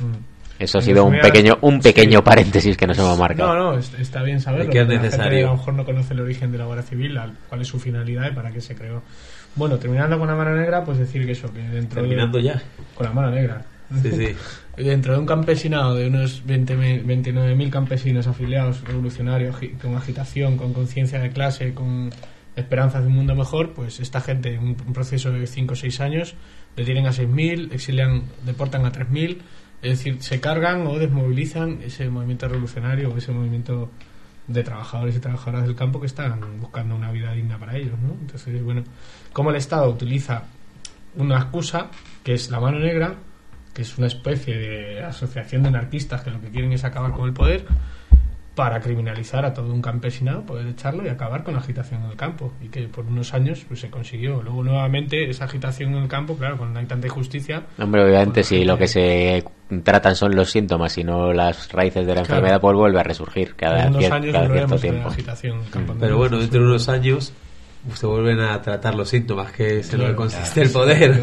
Eso ha sido un pequeño un pequeño sí. paréntesis que nos hemos marcado. No, no, está bien saberlo. Que es necesario. La gente a lo mejor no conoce el origen de la Guardia Civil, cuál es su finalidad y para qué se creó. Bueno, terminando con la mano negra, pues decir que eso, que dentro Terminando de, ya. Con la mano negra. Sí, sí. Dentro de un campesinado de unos veinte, veintinueve mil campesinos afiliados, revolucionarios, con agitación, con conciencia de clase, con esperanzas de un mundo mejor, pues esta gente, un, un proceso de cinco o seis años, detienen a seis mil, exilian, deportan a tres mil. Es decir, se cargan o desmovilizan ese movimiento revolucionario o ese movimiento de trabajadores y trabajadoras del campo que están buscando una vida digna para ellos, ¿no? Entonces, bueno, como el Estado utiliza una excusa, que es la mano negra, que es una especie de asociación de anarquistas que lo que quieren es acabar con el poder, para criminalizar a todo un campesinado, poder echarlo y acabar con la agitación en el campo, y que por unos años pues se consiguió. Luego nuevamente esa agitación en el campo, claro, cuando hay tanta injusticia, hombre, obviamente si lo que se tratan son los síntomas y no las raíces de la claro. enfermedad, pues vuelve a resurgir cada, unos cier- años cada cierto tiempo. De agitación en el campo. Pero bueno, dentro de unos años se vuelven a tratar los síntomas, que es en lo que consiste el poder.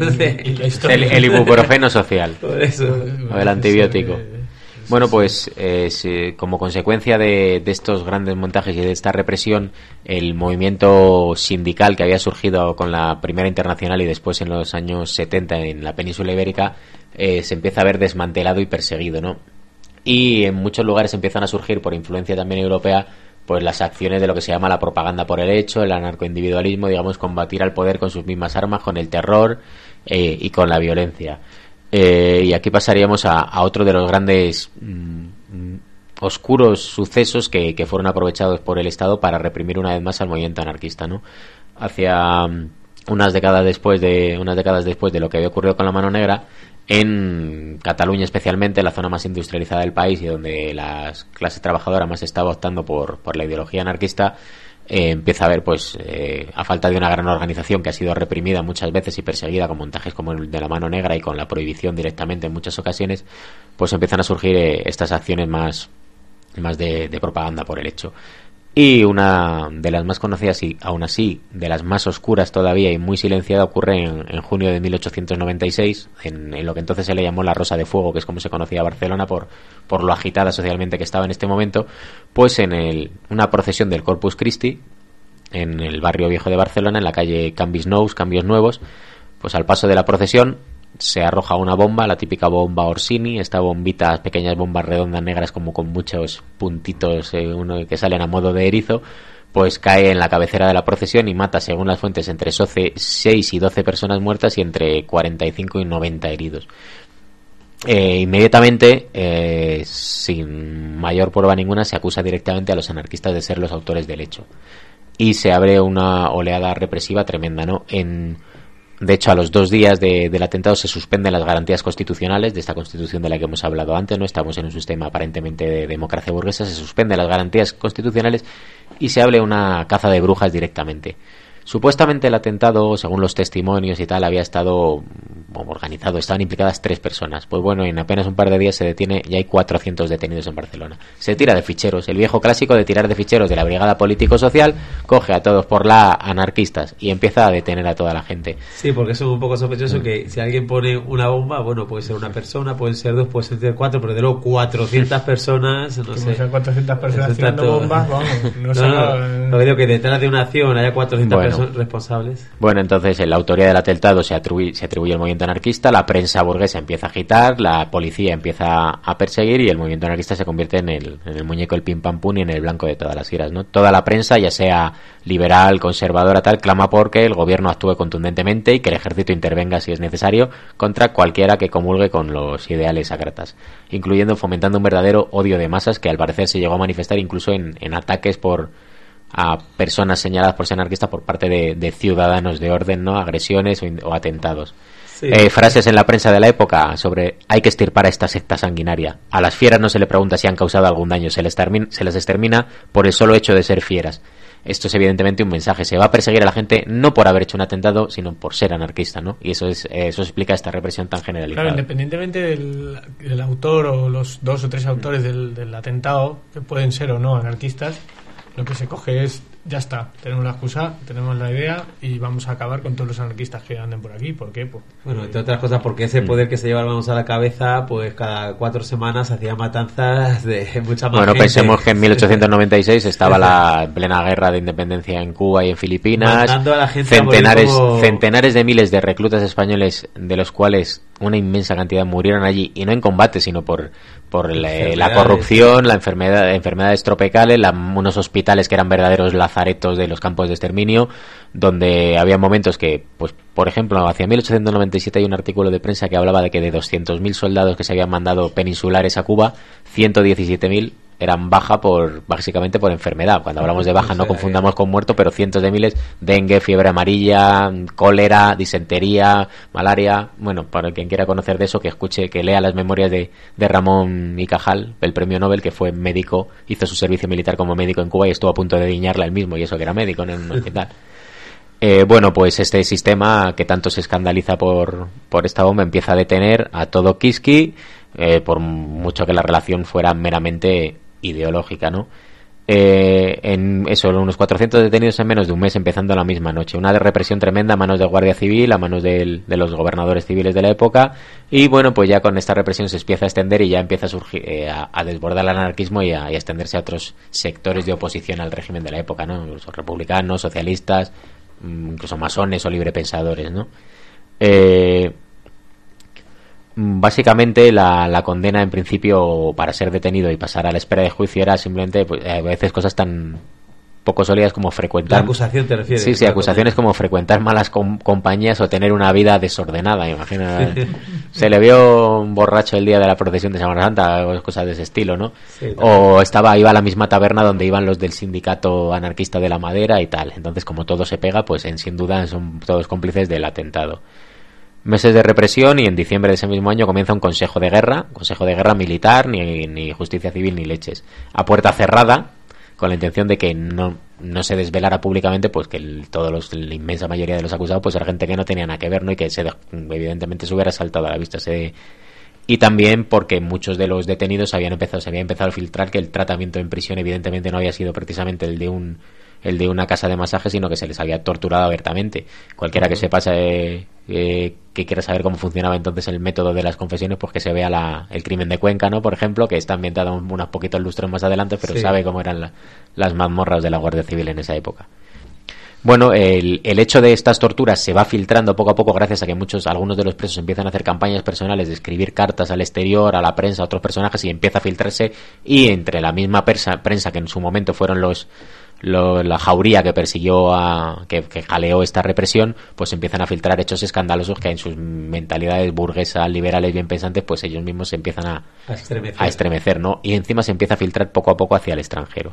el, el ibuprofeno social. Por eso. O el antibiótico. Bueno, pues eh, si, como consecuencia de, de estos grandes montajes y de esta represión, el movimiento sindical que había surgido con la Primera Internacional y después en los años setenta en la península ibérica eh, se empieza a ver desmantelado y perseguido, ¿no? Y en muchos lugares empiezan a surgir, por influencia también europea, pues las acciones de lo que se llama la propaganda por el hecho, el anarcoindividualismo, digamos, combatir al poder con sus mismas armas, con el terror eh, y con la violencia. Eh, y aquí pasaríamos a, a otro de los grandes mm, oscuros sucesos que, que fueron aprovechados por el Estado para reprimir una vez más al movimiento anarquista, ¿no? Hacia um, unas décadas después de unas décadas después de lo que había ocurrido con la mano negra, en Cataluña especialmente, la zona más industrializada del país y donde la clase trabajadora más estaba optando por, por la ideología anarquista, Eh, empieza a haber, pues, eh, a falta de una gran organización que ha sido reprimida muchas veces y perseguida con montajes como el de la mano negra y con la prohibición directamente en muchas ocasiones, pues empiezan a surgir eh, estas acciones más, más de, de propaganda por el hecho. Y una de las más conocidas y aún así de las más oscuras todavía y muy silenciada ocurre en, en junio de mil ochocientos noventa y seis en, en lo que entonces se le llamó la Rosa de Fuego, que es como se conocía Barcelona por, por lo agitada socialmente que estaba en este momento, pues en el, una procesión del Corpus Christi en el barrio viejo de Barcelona, en la calle Canvis Nous, Cambios Nuevos, pues al paso de la procesión se arroja una bomba, la típica bomba Orsini, esta bombita, pequeñas bombas redondas negras como con muchos puntitos eh, uno que salen a modo de erizo, pues cae en la cabecera de la procesión y mata, según las fuentes, entre seis y doce personas muertas y entre cuarenta y cinco y noventa heridos. Eh, inmediatamente, eh, sin mayor prueba ninguna, se acusa directamente a los anarquistas de ser los autores del hecho y se abre una oleada represiva tremenda, ¿no? En De hecho, a los dos días de, del atentado se suspenden las garantías constitucionales de esta Constitución de la que hemos hablado antes, ¿no? Estamos en un sistema aparentemente de democracia burguesa, se suspenden las garantías constitucionales y se abre una caza de brujas directamente. Supuestamente el atentado, según los testimonios y tal, había estado organizado, estaban implicadas tres personas. Pues bueno, en apenas un par de días se detiene y hay cuatrocientos detenidos en Barcelona. Se tira de ficheros, el viejo clásico de tirar de ficheros de la Brigada Político-Social, coge a todos por la anarquistas y empieza a detener a toda la gente. Sí, porque eso es un poco sospechoso mm. que si alguien pone una bomba, bueno, puede ser una persona, pueden ser dos, pueden ser cuatro, pero de luego cuatrocientas personas, no sé. Como cuatrocientas personas tirando bombas, vamos, no, no, no, no, lo que digo que detrás de una acción haya cuatrocientas bueno. personas responsables. Bueno, entonces en la autoría del atentado se atribuye, se atribuye al movimiento anarquista, la prensa burguesa empieza a agitar, la policía empieza a perseguir y el movimiento anarquista se convierte en el, en el muñeco del pim pam pum y en el blanco de todas las iras, ¿no? Toda la prensa, ya sea liberal, conservadora, tal, clama porque el gobierno actúe contundentemente y que el ejército intervenga si es necesario contra cualquiera que comulgue con los ideales ácratas, incluyendo fomentando un verdadero odio de masas que al parecer se llegó a manifestar incluso en, en ataques por a personas señaladas por ser anarquistas por parte de, de ciudadanos de orden, ¿no? Agresiones o, o atentados. Sí. Eh, frases en la prensa de la época sobre hay que extirpar a esta secta sanguinaria. A las fieras no se le pregunta si han causado algún daño, se les, termina, se les extermina por el solo hecho de ser fieras. Esto es evidentemente un mensaje. Se va a perseguir a la gente no por haber hecho un atentado, sino por ser anarquista, ¿no? Y eso es eso explica esta represión tan generalizada. Claro, independientemente del, del autor o los dos o tres autores del, del atentado, que pueden ser o no anarquistas, lo que se coge es, ya está, tenemos la excusa, tenemos la idea y vamos a acabar con todos los anarquistas que anden por aquí. ¿Por qué? Pues, bueno, entre otras cosas porque ese poder que se lleva vamos a la cabeza, pues cada cuatro semanas hacía matanzas de mucha más Bueno, gente. Pensemos que en mil ochocientos noventa y seis estaba la plena guerra de independencia en Cuba y en Filipinas. A la gente centenares, a como... centenares de miles de reclutas españoles, de los cuales una inmensa cantidad murieron allí, y no en combate, sino por por la, la corrupción, la enfermedad, enfermedades tropicales, la, unos hospitales que eran verdaderos lazaretos de los campos de exterminio, donde había momentos que, pues por ejemplo, hacia mil ochocientos noventa y siete hay un artículo de prensa que hablaba de que de doscientos mil soldados que se habían mandado peninsulares a Cuba, ciento diecisiete mil eran baja por básicamente por enfermedad. Cuando hablamos de baja no confundamos con muerto, pero cientos de miles: dengue, fiebre amarilla, cólera, disentería, malaria. Bueno, para quien quiera conocer de eso, que escuche, que lea las memorias de, de Ramón y Cajal, el premio Nobel, que fue médico, hizo su servicio militar como médico en Cuba y estuvo a punto de diñarla él mismo, y eso que era médico en un hospital. Eh, bueno, pues este sistema que tanto se escandaliza por, por esta bomba empieza a detener a todo Kiski, eh, por mucho que la relación fuera meramente ideológica, ¿no? Eh, en eso, unos cuatrocientos detenidos en menos de un mes, empezando la misma noche. Una de represión tremenda a manos de Guardia Civil, a manos del, de los gobernadores civiles de la época. Y bueno, pues ya con esta represión se empieza a extender y ya empieza a surgir, eh, a, a desbordar el anarquismo y a, y a extenderse a otros sectores de oposición al régimen de la época, ¿no? Incluso republicanos, socialistas, incluso masones o librepensadores, ¿no? Eh... Básicamente la, la condena en principio para ser detenido y pasar a la espera de juicio era simplemente, pues, a veces cosas tan poco sólidas como frecuentar... La acusación te refieres. Sí, sí, acusaciones como frecuentar malas com- compañías o tener una vida desordenada, imagina. Se le vio un borracho el día de la procesión de Semana Santa o cosas de ese estilo, ¿no? Sí, o estaba iba a la misma taberna donde iban los del sindicato anarquista de la madera y tal. Entonces, como todo se pega, pues en sin duda son todos cómplices del atentado. Meses de represión y en diciembre de ese mismo año comienza un consejo de guerra, consejo de guerra militar, ni, ni justicia civil ni leches, a puerta cerrada, con la intención de que no, no se desvelara públicamente, pues que el, todos los, la inmensa mayoría de los acusados pues era gente que no tenía nada que ver, ¿no? Y que se, evidentemente se hubiera saltado a la vista. Se, y también porque muchos de los detenidos habían empezado, se había empezado a filtrar que el tratamiento en prisión evidentemente no había sido precisamente el de un el de una casa de masaje, sino que se les había torturado abiertamente. Cualquiera que sepa eh, eh, que quiera saber cómo funcionaba entonces el método de las confesiones, pues que se vea la, el crimen de Cuenca, ¿no? Por ejemplo, que está ambientado unos poquitos lustros más adelante, pero sí sabe cómo eran la, las mazmorras de la Guardia Civil en esa época. Bueno, el, el hecho de estas torturas se va filtrando poco a poco gracias a que muchos, algunos de los presos empiezan a hacer campañas personales de escribir cartas al exterior, a la prensa, a otros personajes, y empieza a filtrarse, y entre la misma prensa, prensa que en su momento fueron los Lo, la jauría que persiguió a, que, que jaleó esta represión, pues empiezan a filtrar hechos escandalosos que en sus mentalidades burguesas, liberales, bien pensantes, pues ellos mismos se empiezan a, a, estremecer. a estremecer, ¿no? Y encima se empieza a filtrar poco a poco hacia el extranjero.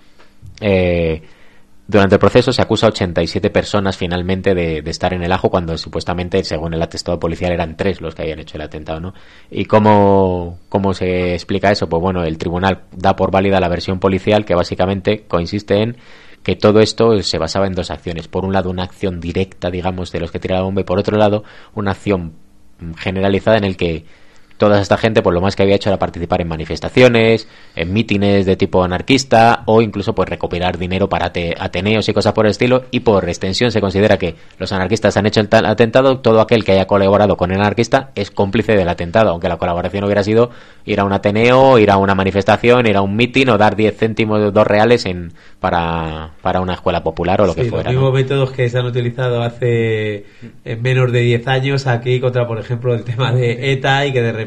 Eh, durante el proceso se acusa a ochenta y siete personas finalmente de, de estar en el ajo, cuando supuestamente, según el atestado policial, eran tres los que habían hecho el atentado, ¿no? ¿Y cómo, cómo se explica eso? Pues bueno, el tribunal da por válida la versión policial, que básicamente consiste en que todo esto se basaba en dos acciones. Por un lado, una acción directa, digamos, de los que tiraron la bomba, y por otro lado, una acción generalizada en el que toda esta gente, pues lo más que había hecho era participar en manifestaciones, en mítines de tipo anarquista, o incluso pues recopilar dinero para te- ateneos y cosas por el estilo, y por extensión se considera que los anarquistas han hecho el tal atentado. Todo aquel que haya colaborado con el anarquista es cómplice del atentado, aunque la colaboración hubiera sido ir a un ateneo, ir a una manifestación, ir a un mitin o dar diez céntimos, dos reales en para, para una escuela popular o lo sí, que fuera. Los mismos ¿no? métodos que se han utilizado hace en menos de diez años aquí contra, por ejemplo, el tema de ETA, y que de repente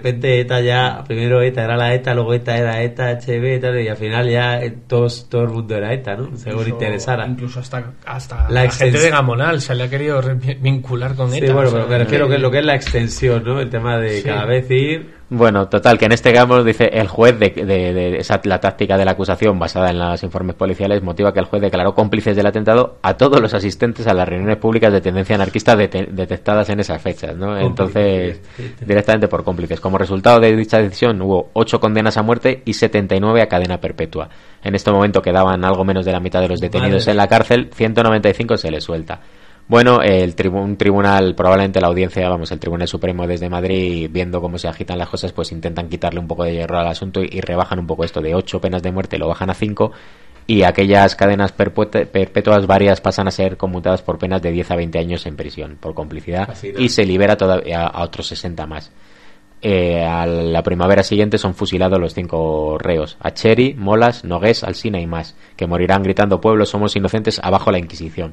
repente ETA ya, primero ETA era la ETA, luego ETA era ETA, H B, tal, y al final ya eh, todos, todo el mundo era ETA, ¿no? Según interesara. Incluso hasta, hasta la, la gente de Gamonal se le ha querido re- vincular con ETA. Sí, bueno, o sea, pero me refiero que lo que es la extensión, ¿no? El tema de sí. cada vez ir... Bueno, total, que en este caso dice el juez de, de, de esa, la táctica de la acusación basada en los informes policiales motiva que el juez declaró cómplices del atentado a todos los asistentes a las reuniones públicas de tendencia anarquista de, detectadas en esas fechas, ¿no? Entonces, directamente por cómplices. Como resultado de dicha decisión hubo ocho condenas a muerte y setenta y nueve a cadena perpetua. En este momento quedaban algo menos de la mitad de los detenidos Madre en la cárcel, ciento noventa y cinco se les suelta. Bueno, el tribu- un tribunal, probablemente la audiencia, vamos, el Tribunal Supremo desde Madrid, viendo cómo se agitan las cosas, pues intentan quitarle un poco de hierro al asunto y, y rebajan un poco esto de ocho penas de muerte, lo bajan a cinco, y aquellas cadenas perpue- perpetuas varias pasan a ser conmutadas por penas de diez a veinte años en prisión por complicidad. Así, ¿no? Y se libera todavía a otros sesenta más. Eh, a la primavera siguiente son fusilados los cinco reos: Acheri, Molas, Nogués, Alsina y más, que morirán gritando: pueblos, somos inocentes, abajo la Inquisición.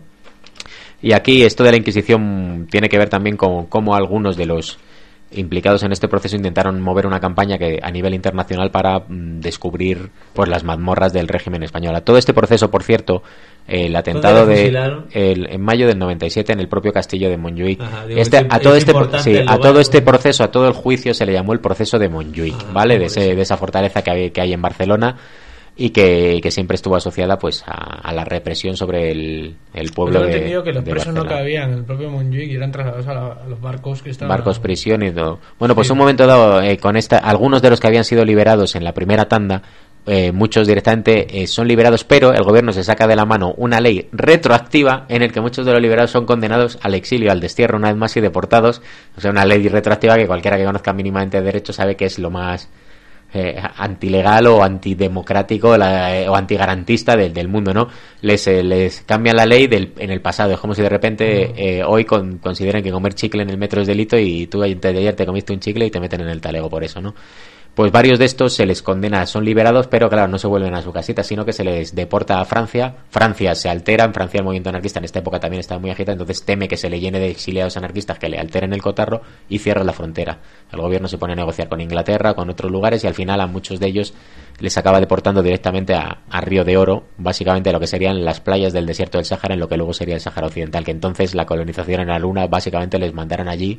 Y aquí esto de la Inquisición tiene que ver también con cómo algunos de los implicados en este proceso intentaron mover una campaña que a nivel internacional para mm, descubrir pues las mazmorras del régimen español. A todo este proceso, por cierto, eh, el atentado de el, en mayo del noventa y siete en el propio castillo de Montjuic. Ajá, digo, este, a todo este sí, a todo este proceso, a todo el juicio se le llamó el proceso de Montjuic, Ajá, ¿vale? De, ese, de esa fortaleza que hay, que hay en Barcelona. Y que, que siempre estuvo asociada pues a, a la represión sobre el, el pueblo de, he entendido que los de presos Barcelona. No cabían en el propio Montjuic y eran trasladados a, la, a los barcos que estaban... Barcos, prisión y todo. Bueno, pues sí. Un momento dado, eh, con esta, algunos de los que habían sido liberados en la primera tanda, eh, muchos directamente eh, son liberados, pero el gobierno se saca de la mano una ley retroactiva en el que muchos de los liberados son condenados al exilio, al destierro una vez más y deportados. O sea, una ley retroactiva que cualquiera que conozca mínimamente de derecho sabe que es lo más... Eh, antilegal o antidemocrático la, eh, o antigarantista del, del mundo, ¿no? Les, eh, les cambian la ley del, en el pasado. Es como si de repente eh, hoy con, consideren que comer chicle en el metro es delito y tú antes de ayer te comiste un chicle y te meten en el talego por eso, ¿no? Pues varios de estos se les condena, son liberados, pero claro, no se vuelven a su casita, sino que se les deporta a Francia. Francia se altera, en Francia el movimiento anarquista en esta época también está muy agitado, entonces teme que se le llene de exiliados anarquistas que le alteren el cotarro y cierra la frontera. El gobierno se pone a negociar con Inglaterra, con otros lugares, y al final a muchos de ellos les acaba deportando directamente a, a Río de Oro, básicamente lo que serían las playas del desierto del Sáhara, en lo que luego sería el Sáhara Occidental, que entonces la colonización en la Luna básicamente les mandaran allí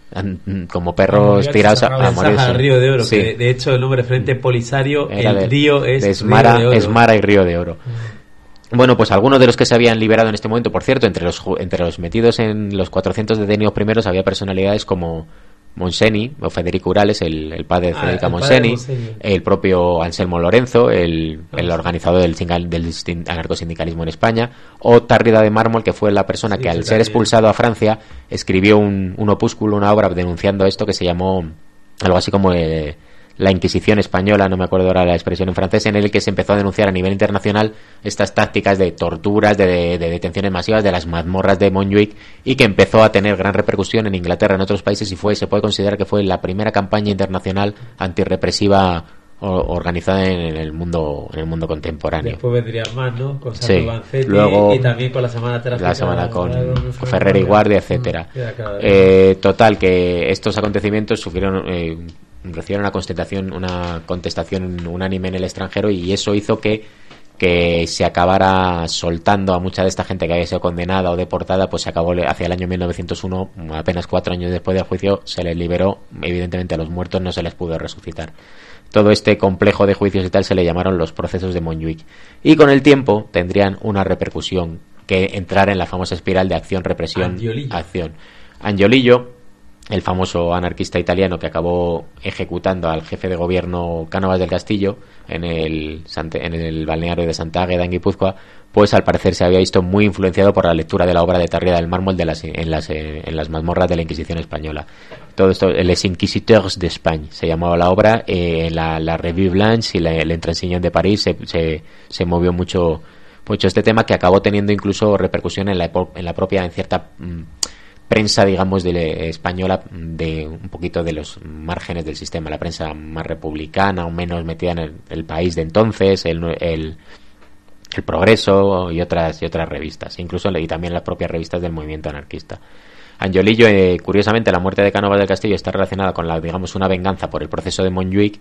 como perros a tirados a, a morir. Río de Oro, sí. Que de hecho el nombre Frente Polisario, Era el de, río es de Esmara, Río de Oro. Esmara y Río de Oro. Mm. Bueno, pues algunos de los que se habían liberado en este momento, por cierto, entre los entre los metidos en los cuatrocientos detenidos primeros había personalidades como Monseni o Federico Urales, el, el padre de ah, Federica el Monseni, Monseni, el propio Anselmo Lorenzo, el, el organizador del, del anarcosindicalismo en España, o Tárrida de Mármol, que fue la persona sí, que al ser expulsado a Francia escribió un, un opúsculo, una obra denunciando esto que se llamó algo así como eh, la Inquisición española, no me acuerdo ahora la expresión en francés, en el que se empezó a denunciar a nivel internacional estas tácticas de torturas, de, de, de detenciones masivas, de las mazmorras de Montjuic, y que empezó a tener gran repercusión en Inglaterra, en otros países, y fue se puede considerar que fue la primera campaña internacional antirrepresiva o, organizada en el mundo en el mundo contemporáneo. Después vendría más, ¿no? Con sí. Vanzetti, Luego y también con la Semana Tráfica, la semana con, claro, con Ferrer y Guardia, etcétera. Eh, total, que estos acontecimientos sufrieron eh, recibieron una contestación una contestación unánime en el extranjero, y eso hizo que que se acabara soltando a mucha de esta gente que había sido condenada o deportada. Pues se acabó hacia el año mil novecientos uno, apenas cuatro años después del juicio, se les liberó. Evidentemente a los muertos no se les pudo resucitar. Todo este complejo de juicios y tal se le llamaron los procesos de Montjuic, y con el tiempo tendrían una repercusión que entrar en la famosa espiral de acción-represión. Angiolillo. Acción. Angiolillo, el famoso anarquista italiano que acabó ejecutando al jefe de gobierno Cánovas del Castillo en el, en el balneario de Santa Águeda, en Guipúzcoa, pues al parecer se había visto muy influenciado por la lectura de la obra de Tárrida del Mármol de las, en, las, en las mazmorras de la Inquisición española. Todo esto, Les Inquisiteurs d'Espagne se llamaba la obra. Eh, la, la Revue Blanche y la, el Intransigent de París se, se, se movió mucho, mucho este tema, que acabó teniendo incluso repercusión en la, en la propia, en cierta mmm, prensa, digamos, de, de, española, de un poquito de los márgenes del sistema, la prensa más republicana o menos metida en el, el país de entonces, el, el, el Progreso y otras y otras revistas, incluso y también las propias revistas del movimiento anarquista. Angiolillo, eh, curiosamente, la muerte de Cánovas del Castillo está relacionada con la, digamos, una venganza por el proceso de Montjuic,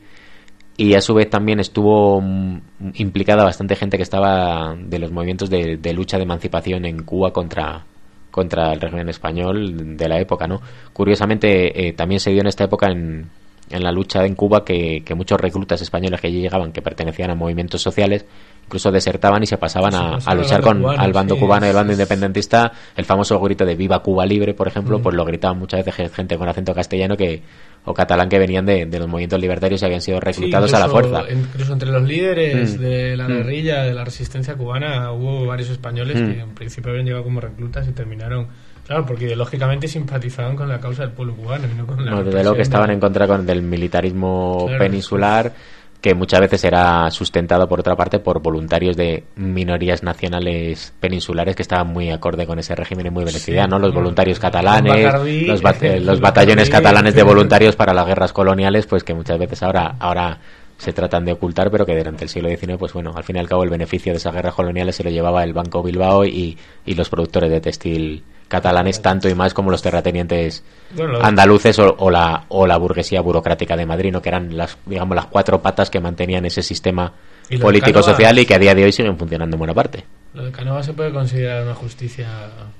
y a su vez también estuvo mm, implicada bastante gente que estaba de los movimientos de, de lucha de emancipación en Cuba contra contra el régimen español de la época, ¿no? Curiosamente, eh, también se dio en esta época en, en la lucha en Cuba que, que muchos reclutas españoles que allí llegaban, que pertenecían a movimientos sociales, incluso desertaban y se pasaban a, a luchar con cubano, al bando sí, cubano y el bando independentista. El famoso grito de Viva Cuba Libre, por ejemplo, mm. pues lo gritaban muchas veces gente con acento castellano que o catalán que venían de, de los movimientos libertarios y habían sido reclutados sí, incluso, a la fuerza. Incluso entre los líderes mm. de la guerrilla, de la resistencia cubana, hubo varios españoles mm. que en principio habían llegado como reclutas y terminaron... Claro, porque ideológicamente simpatizaban con la causa del pueblo cubano y no con la... No, desde luego que estaban de... en contra con, del militarismo claro, peninsular... que muchas veces era sustentado por otra parte por voluntarios de minorías nacionales peninsulares que estaban muy acorde con ese régimen y muy beneficiados, sí, ¿no? Los voluntarios catalanes, Bacardí, los, bat los batallones Bacardí, catalanes de voluntarios para las guerras coloniales, pues que muchas veces ahora ahora se tratan de ocultar, pero que durante el siglo diecinueve, pues bueno, al fin y al cabo el beneficio de esas guerras coloniales se lo llevaba el Banco Bilbao y, y los productores de textil catalanes, tanto y más como los terratenientes bueno, andaluces o, o la o la burguesía burocrática de Madrid, ¿no? Que eran las, digamos, las cuatro patas que mantenían ese sistema político social y que a día de hoy siguen funcionando en buena parte. Lo de Cánovas se puede considerar una justicia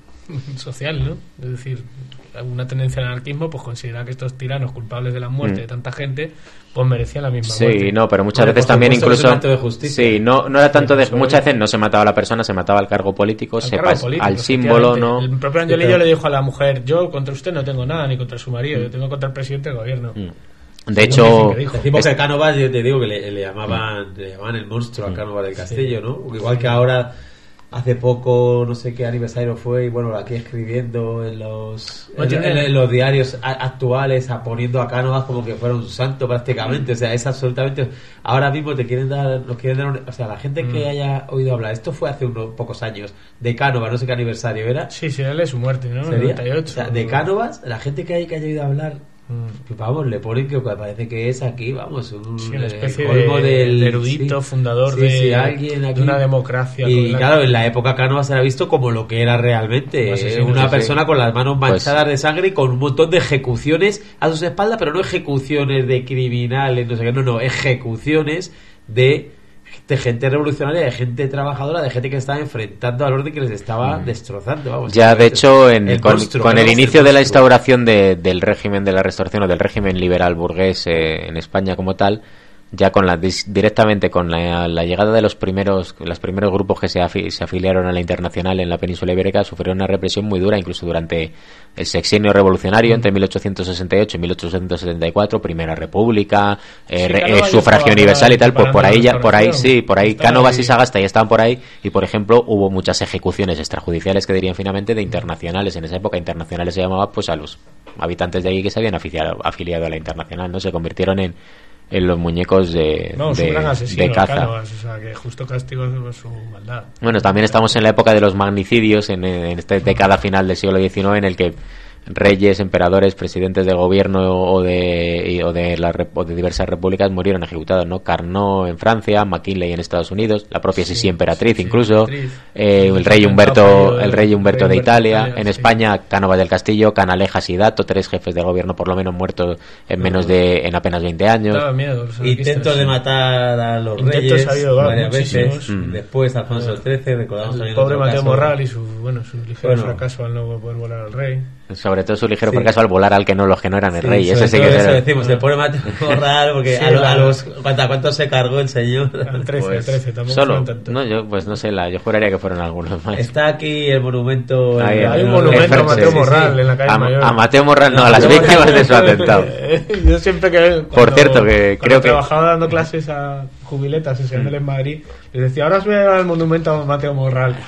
social, ¿no? Es decir, una tendencia al anarquismo, pues considera que estos tiranos culpables de la muerte mm. de tanta gente, pues merecían la misma sí, muerte. Sí, no, pero muchas bueno, veces también incluso... De sí, no, no era tanto de... Muchas veces no se mataba a la persona, se mataba al cargo político, se cargo político al símbolo, ¿no? El propio Angiolillo sí, le dijo a la mujer, yo contra usted no tengo nada, ni contra su marido, mm. yo tengo contra el presidente del gobierno. Mm. De hecho... Decimos que a Cánovas, yo te digo que le, le llamaban le llamaban el monstruo a Cánovas del Castillo, sí. ¿no? Porque igual que ahora... Hace poco, no sé qué aniversario fue, y bueno, aquí escribiendo en los en, en, en los diarios actuales, a, poniendo a Cánovas como que fuera un santo prácticamente, o sea, es absolutamente... Ahora mismo te quieren dar, nos quieren dar, un, o sea, la gente mm. que haya oído hablar, esto fue hace unos pocos años, de Cánovas, no sé qué aniversario era. Sí, sí, él es su muerte, ¿no? ¿Sería? noventa y ocho. O sea, de Cánovas, la gente que haya, que haya oído hablar... Que vamos, le ponen que parece que es aquí, vamos, un sí, una especie de, del, de erudito, sí, fundador sí, de, sí, alguien aquí, de una democracia. Y claro, en la época Cánovas era visto como lo que era realmente, pues sí, una sí, persona sí. con las manos manchadas pues, de sangre y con un montón de ejecuciones a sus espaldas, pero no ejecuciones de criminales, no sé qué, no, no, ejecuciones de... de gente revolucionaria, de gente trabajadora, de gente que estaba enfrentando al orden que les estaba mm. destrozando. Vamos, ya, de hecho, en, el con, monstruo, con el inicio el de la instauración de, del régimen de la restauración o del régimen liberal burgués eh, en España como tal, ya con la directamente con la, la llegada de los primeros los primeros grupos que se, afi, se afiliaron a la Internacional en la península ibérica, sufrieron una represión muy dura, incluso durante el sexenio revolucionario, mm. entre mil ochocientos sesenta y ocho y mil ochocientos setenta y cuatro, Primera República, eh, sí, re, eh, sufragio universal y tal, pues por ahí ya, por ahí sí, por ahí Cánovas y Sagasta ya estaban por ahí, y por ejemplo hubo muchas ejecuciones extrajudiciales que dirían finalmente de internacionales. En esa época internacionales se llamaba pues a los habitantes de allí que se habían afiliado, afiliado a la Internacional, ¿no? Se convirtieron en en los muñecos de, no, de, de caza. Cánovas, o sea, que justo castigo es su maldad. Bueno, también estamos en la época de los magnicidios, en, en esta década final del siglo diecinueve, en el que reyes, emperadores, presidentes de gobierno o de o de, la, o de diversas repúblicas murieron ejecutados, ¿no? Carnot en Francia, McKinley en Estados Unidos, la propia sí, Sisi emperatriz sí, incluso, sí, emperatriz. Eh, el rey Humberto el rey Humberto de Italia, Italia en sí. España Cánovas del Castillo, Canalejas y Dato, tres jefes de gobierno por lo menos muertos en menos de en apenas veinte años. Miedo, intentos de matar a los intentos reyes ha habido varias veces, mm. después Alfonso el trece, recordamos el pobre Mateo Morral y su bueno su ligero bueno. fracaso al no poder volar al rey. Sobre todo su ligero sí. fracaso al volar al que no los que no eran el sí, rey. Ese sí que eso era... decimos, el pobre Mateo Morral, porque sí, a, a los ¿cuánto, ¿cuánto se cargó el señor? Al trece, pues, trece, tampoco solo, no, yo pues no sé, la, yo juraría que fueron algunos más. Está aquí el monumento. Ahí, hay un monumento a Mateo sí, Morral sí. en la calle a, Mayor. A Mateo Morral, no, a las víctimas de su atentado. Yo siempre que cuando, por cierto que creo que trabajaba dando clases a jubiletas enseñándoles en Madrid, les decía, ahora os voy a llevar el monumento a Mateo Morral.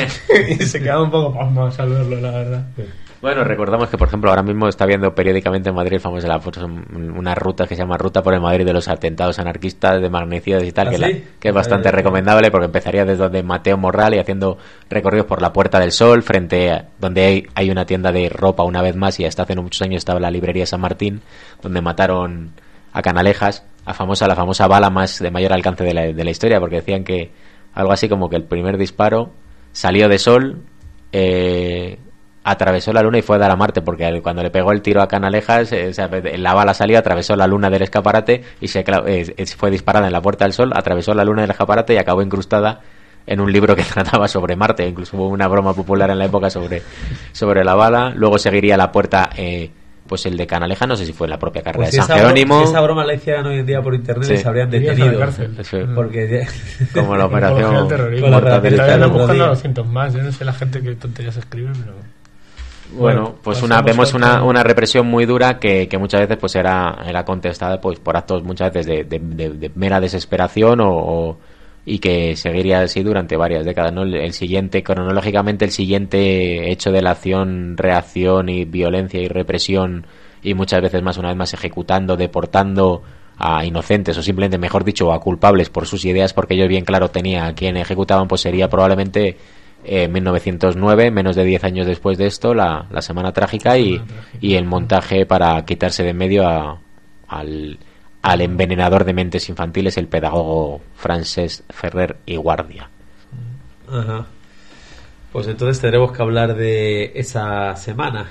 Y se quedaba un poco pasmados al verlo, la verdad. Bueno, recordamos que, por ejemplo, ahora mismo está viendo periódicamente en Madrid famosa la, una ruta que se llama Ruta por el Madrid de los atentados anarquistas, de magnicidios y tal, ¿Ah, que, sí? la, que es bastante Ay, recomendable porque empezaría desde donde Mateo Morral y haciendo recorridos por la Puerta del Sol, frente a donde hay, hay una tienda de ropa una vez más, y hasta hace no muchos años estaba la librería San Martín, donde mataron a Canalejas, a famosa la famosa bala más de mayor alcance de la, de la historia, porque decían que algo así como que el primer disparo salió de Sol, eh... atravesó la luna y fue a dar a Marte, porque cuando le pegó el tiro a Canalejas, eh, o sea, la bala salió, atravesó la luna del escaparate y se eh, fue disparada en la Puerta del Sol, atravesó la luna del escaparate y acabó incrustada en un libro que trataba sobre Marte. Incluso hubo una broma popular en la época sobre, sobre la bala. Luego seguiría la puerta, eh, pues el de Canalejas, no sé si fue en la propia carrera pues de si San Jerónimo. Broma, si esa broma la hicieran hoy en día por internet, sí, les habrían detenido. Porque como la operación terrorismo. Todavía buscando doscientos más. Yo no sé la gente que tonterías escribe, pero... Bueno, bueno, pues una vemos una, una represión muy dura que, que muchas veces pues era, era contestada pues por actos muchas veces de, de, de, de mera desesperación o, o y que seguiría así durante varias décadas, ¿no? El, el siguiente, cronológicamente, el siguiente hecho de la acción, reacción y violencia y represión, y muchas veces más, una vez más, ejecutando, deportando a inocentes, o simplemente, mejor dicho, a culpables por sus ideas, porque ellos bien claro tenía a quien ejecutaban, pues sería probablemente en eh, mil novecientos nueve, menos de diez años después de esto, la, la Semana Trágica, y, y el montaje para quitarse de en medio a, al... al envenenador de mentes infantiles, el pedagogo Francesc Ferrer y Guardia. Ajá. Pues entonces tendremos que hablar de esa semana.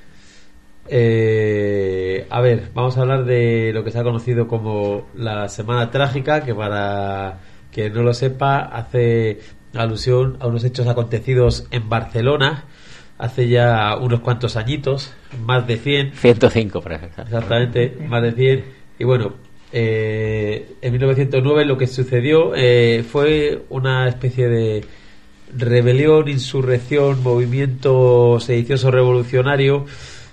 Eh, a ver, vamos a hablar de lo que se ha conocido como la Semana Trágica, que para quien no lo sepa, hace alusión a unos hechos acontecidos en Barcelona hace ya unos cuantos añitos, más de cien. ciento cinco, por ejemplo. Exactamente, más de cien. Y bueno, eh, en mil novecientos nueve lo que sucedió eh, fue una especie de rebelión, insurrección, movimiento sedicioso revolucionario,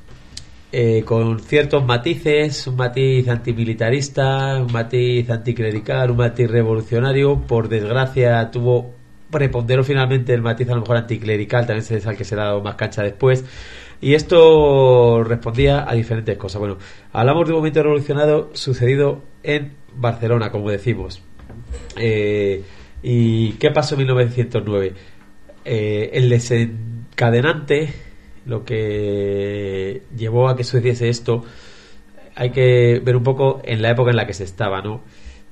eh, con ciertos matices, un matiz antimilitarista, un matiz anticlerical, un matiz revolucionario. Por desgracia tuvo, preponderó finalmente el matiz a lo mejor anticlerical, también es al que se le ha dado más cancha después. Y esto respondía a diferentes cosas. Bueno, hablamos de un movimiento revolucionario sucedido en Barcelona, como decimos. Eh, ¿Y qué pasó en mil novecientos nueve? Eh, el desencadenante, lo que llevó a que sucediese esto, hay que ver un poco en la época en la que se estaba, ¿no?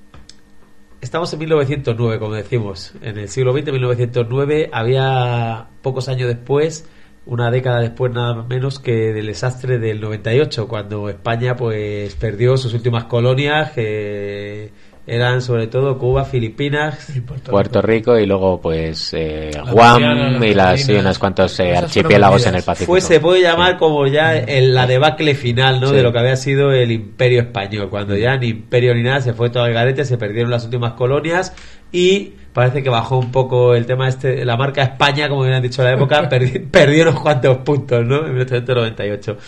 Estamos en mil novecientos nueve, como decimos. En el siglo veinte, mil novecientos nueve, había pocos años después, una década después nada menos, que del desastre del noventa y ocho, cuando España pues perdió sus últimas colonias, que eran sobre todo Cuba, Filipinas y Puerto, Puerto Rico. Rico y luego pues eh, Guam Mariana, y las y unos cuantos eh, archipiélagos en el Pacífico. Pues se puede llamar sí. como ya el, la debacle final, ¿no? Sí. De lo que había sido el Imperio Español, cuando ya ni imperio ni nada, se fue todo al garete, se perdieron las últimas colonias y parece que bajó un poco el tema este, la marca España, como bien han dicho en la época, perdi, perdió unos cuantos puntos, ¿no? En mil novecientos noventa y ocho.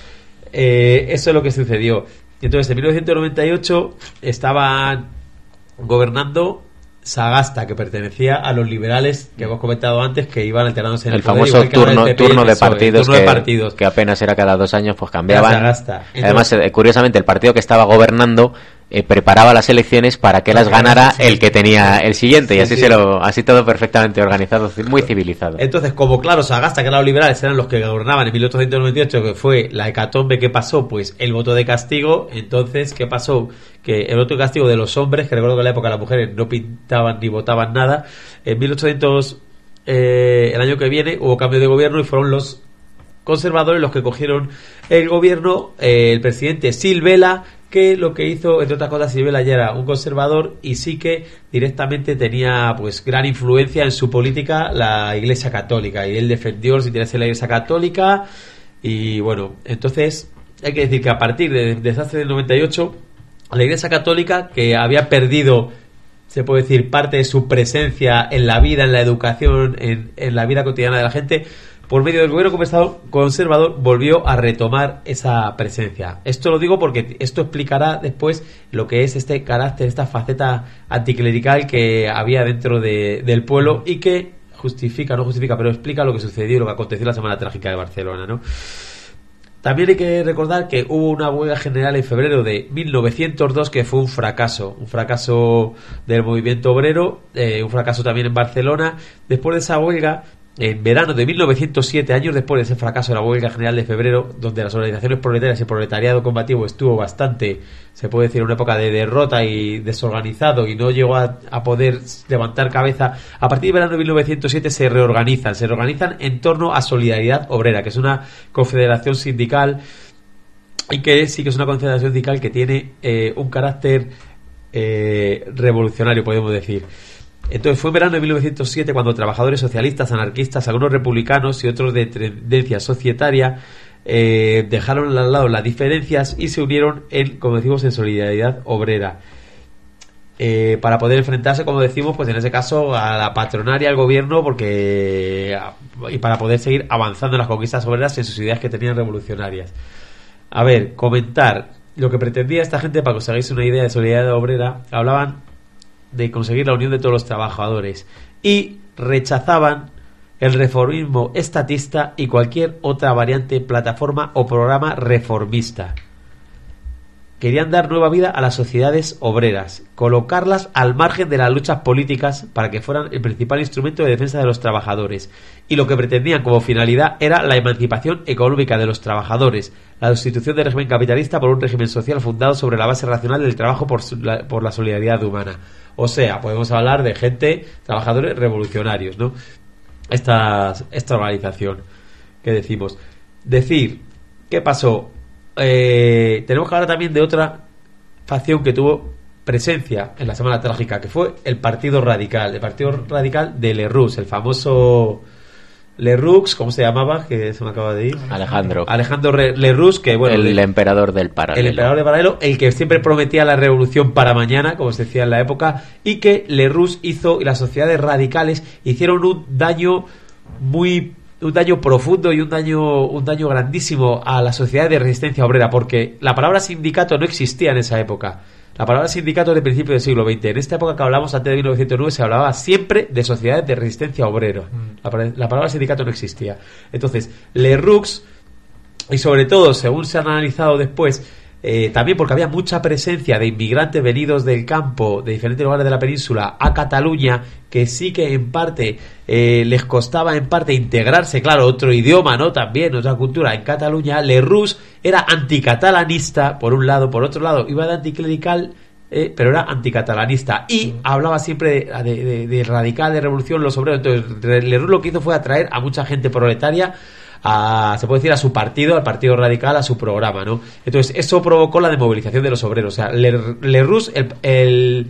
Eh, eso es lo que sucedió. Entonces, en mil novecientos noventa y ocho estaban gobernando Sagasta, que pertenecía a los liberales que hemos comentado antes, que iban alternándose en el, el poder, famoso turno, P P turno de partidos, turno que, de partidos que apenas era cada dos años, pues cambiaban. Sagasta. Entonces, además, eh, curiosamente, el partido que estaba gobernando eh, preparaba las elecciones para que las ganara sí. el que tenía el siguiente, sí, y así sí. se lo, así todo perfectamente organizado, muy civilizado. Entonces, como claro, Sagasta, que eran los liberales, eran los que gobernaban en mil ochocientos noventa y ocho, que fue la hecatombe que pasó, pues el voto de castigo. Entonces, ¿qué pasó? Que el voto de castigo de los hombres, que recuerdo que en la época las mujeres no pintaban ni votaban nada, en mil ochocientos, eh, el año que viene, hubo cambio de gobierno y fueron los conservadores los que cogieron el gobierno, eh, el presidente Silvela, que lo que hizo, entre otras cosas, Silvela ya era un conservador y sí que directamente tenía pues gran influencia en su política la Iglesia Católica, y él defendió los intereses de la Iglesia Católica. Y bueno, entonces hay que decir que a partir del desastre del noventa y ocho, la Iglesia Católica, que había perdido, se puede decir, parte de su presencia en la vida, en la educación, en, en la vida cotidiana de la gente, por medio del gobierno conservador volvió a retomar esa presencia. Esto lo digo porque esto explicará después lo que es este carácter, esta faceta anticlerical que había dentro de, del pueblo, y que justifica, no justifica, pero explica lo que sucedió y lo que aconteció la Semana Trágica de Barcelona, ¿no? También hay que recordar que hubo una huelga general en febrero de mil novecientos dos que fue un fracaso, un fracaso del movimiento obrero, eh, un fracaso también en Barcelona. Después de esa huelga, en verano de mil novecientos siete, años después de ese fracaso de la huelga general de febrero, donde las organizaciones proletarias y el proletariado combativo estuvo bastante, se puede decir, en una época de derrota y desorganizado y no llegó a, a poder levantar cabeza, a partir de verano de mil novecientos siete se reorganizan, se reorganizan en torno a Solidaridad Obrera, que es una confederación sindical y que sí que es una confederación sindical que tiene eh, un carácter eh, revolucionario, podemos decir. Entonces fue en verano de mil novecientos siete cuando trabajadores socialistas, anarquistas, algunos republicanos y otros de tendencia societaria eh, dejaron al lado las diferencias y se unieron en, como decimos, en Solidaridad Obrera, eh, para poder enfrentarse, como decimos, pues en ese caso a la patronal y al gobierno, porque y para poder seguir avanzando en las conquistas obreras en sus ideas que tenían revolucionarias. A ver, comentar lo que pretendía esta gente, para que os hagáis una idea de Solidaridad Obrera. Hablaban de conseguir la unión de todos los trabajadores y rechazaban el reformismo estatista y cualquier otra variante, plataforma o programa reformista. Querían dar nueva vida a las sociedades obreras, colocarlas al margen de las luchas políticas para que fueran el principal instrumento de defensa de los trabajadores, y lo que pretendían como finalidad era la emancipación económica de los trabajadores, la sustitución del régimen capitalista por un régimen social fundado sobre la base racional del trabajo por la, por la solidaridad humana. O sea, podemos hablar de gente, trabajadores revolucionarios, ¿no? Esta, esta organización que decimos. Decir, ¿qué pasó? Eh, tenemos que hablar también de otra facción que tuvo presencia en la Semana Trágica, que fue el Partido Radical, el Partido Radical de Lerroux, el famoso Lerroux, ¿cómo se llamaba? Que se me acaba de ir. Alejandro. Alejandro Lerroux, que bueno, el de, emperador del paralelo. El emperador del paralelo, el que siempre prometía la revolución para mañana, como se decía en la época, y que Lerroux hizo, y las sociedades radicales hicieron un daño muy un daño profundo y un daño un daño grandísimo a la sociedad de resistencia obrera, porque la palabra sindicato no existía en esa época. La palabra sindicato es de principio del siglo veinte. En esta época que hablamos, antes de mil novecientos nueve, se hablaba siempre de sociedades de resistencia obrera. La, la palabra sindicato no existía. Entonces, Lerroux, y sobre todo, según se han analizado después, eh, también porque había mucha presencia de inmigrantes venidos del campo, de diferentes lugares de la península, a Cataluña, que sí que en parte eh, les costaba en parte integrarse, claro, otro idioma, ¿no? También, otra cultura en Cataluña. Lerroux era anticatalanista, por un lado, por otro lado, iba de anticlerical, eh, pero era anticatalanista. Y mm. hablaba siempre de, de, de, de radical, de revolución, los obreros. Entonces, Lerroux lo que hizo fue atraer a mucha gente proletaria, a, se puede decir, a su partido, al Partido Radical, a su programa, ¿no? Entonces, eso provocó la desmovilización de los obreros. O sea, Lerroux, el... el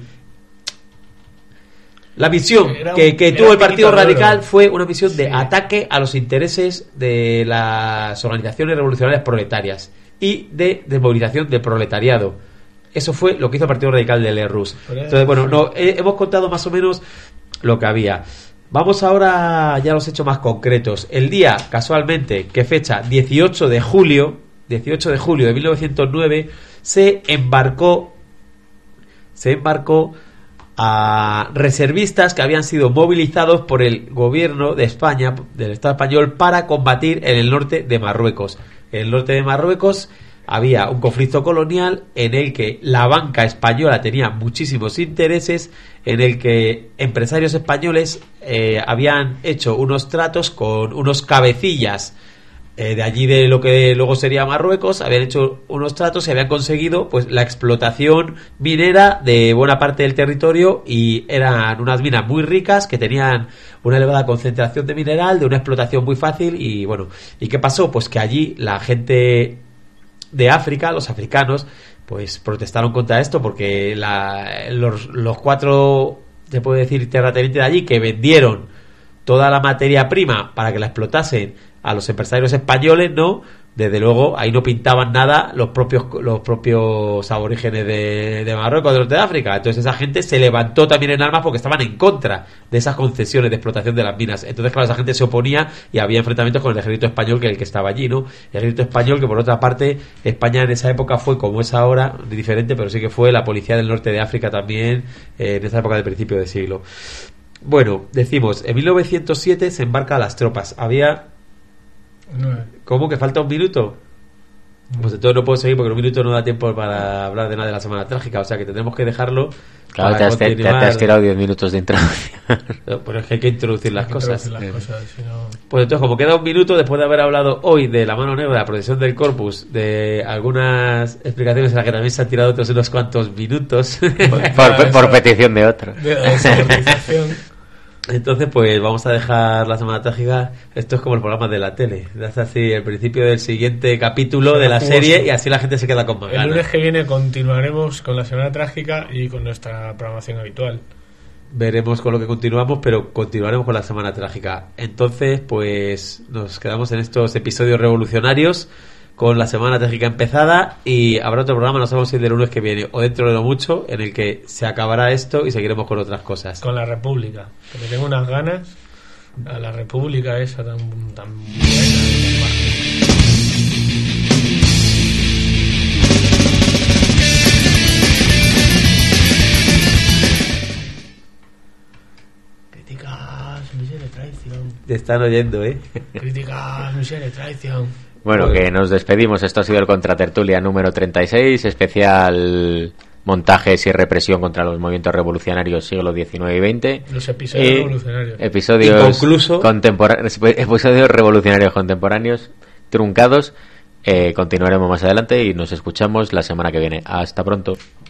La visión un, que, que tuvo el Partido Radical fue una visión sí. de ataque a los intereses de las organizaciones revolucionarias proletarias y de desmovilización del proletariado. Eso fue lo que hizo el Partido Radical de Lerroux. Entonces, bueno, no, eh, hemos contado más o menos lo que había. Vamos ahora ya a los hechos más concretos. El día, casualmente, ¿qué fecha? dieciocho de julio, dieciocho de julio de mil novecientos nueve, se embarcó, se embarcó a reservistas que habían sido movilizados por el gobierno de España, del Estado español, para combatir en el norte de Marruecos. En el norte de Marruecos había un conflicto colonial en el que la banca española tenía muchísimos intereses, en el que empresarios españoles eh, habían hecho unos tratos con unos cabecillas eh, de allí, de lo que luego sería Marruecos, habían hecho unos tratos y habían conseguido pues la explotación minera de buena parte del territorio, y eran unas minas muy ricas que tenían una elevada concentración de mineral, de una explotación muy fácil. Y bueno, ¿y qué pasó? Pues que allí la gente de África, los africanos, pues protestaron contra esto, porque la, los, los cuatro, se puede decir, terratenientes de allí, que vendieron toda la materia prima para que la explotasen a los empresarios españoles, ¿no? Desde luego ahí no pintaban nada los propios los propios aborígenes de, de Marruecos, del norte de África. Entonces esa gente se levantó también en armas porque estaban en contra de esas concesiones de explotación de las minas. Entonces, claro, esa gente se oponía y había enfrentamientos con el ejército español, que el que estaba allí, ¿no? El ejército español, que por otra parte, España en esa época fue, como es ahora, diferente, pero sí que fue la policía del norte de África también, eh, en esa época del principio de siglo. Bueno, decimos, en mil novecientos siete se embarcan las tropas. Había... ¿Cómo que falta un minuto? Pues entonces no puedo seguir porque en un minuto no da tiempo para hablar de nada de la semana trágica, o sea que tendremos que dejarlo. Claro, te has, te, te has tirado diez minutos de introducción. Pero es que hay que introducir las Hay que cosas. introducir las cosas, si no- Pues entonces, como queda un minuto, después de haber hablado hoy de la mano negra, de la protección del corpus, de algunas explicaciones en las que también se han tirado otros unos cuantos minutos, por, por petición de otro. de la desamortización. entonces pues vamos a dejar la semana trágica. Esto es como el programa de la tele. Das así el principio del siguiente capítulo Será de la jugoso. serie y así la gente se queda con más El ganas. lunes que viene continuaremos con la semana trágica y con nuestra programación habitual. Veremos con lo que continuamos, pero continuaremos con la semana trágica. Entonces, pues nos quedamos en estos episodios revolucionarios con la semana trágica empezada y habrá otro programa, no sabemos si del lunes que viene o dentro de lo mucho, en el que se acabará esto y seguiremos con otras cosas. Con la República, que le tengo unas ganas a la República esa tan, tan buena y tan baja. Críticas, miseria, traición. Te están oyendo, ¿eh? Críticas, miseria, traición. Bueno, que nos despedimos. Esto ha sido el Contratertulia número treinta y seis, especial montajes y represión contra los movimientos revolucionarios siglo diecinueve y veinte. Los episodios Y revolucionarios. Episodios, Inconcluso. contempora- episodios revolucionarios contemporáneos truncados. Eh, continuaremos más adelante y nos escuchamos la semana que viene. Hasta pronto.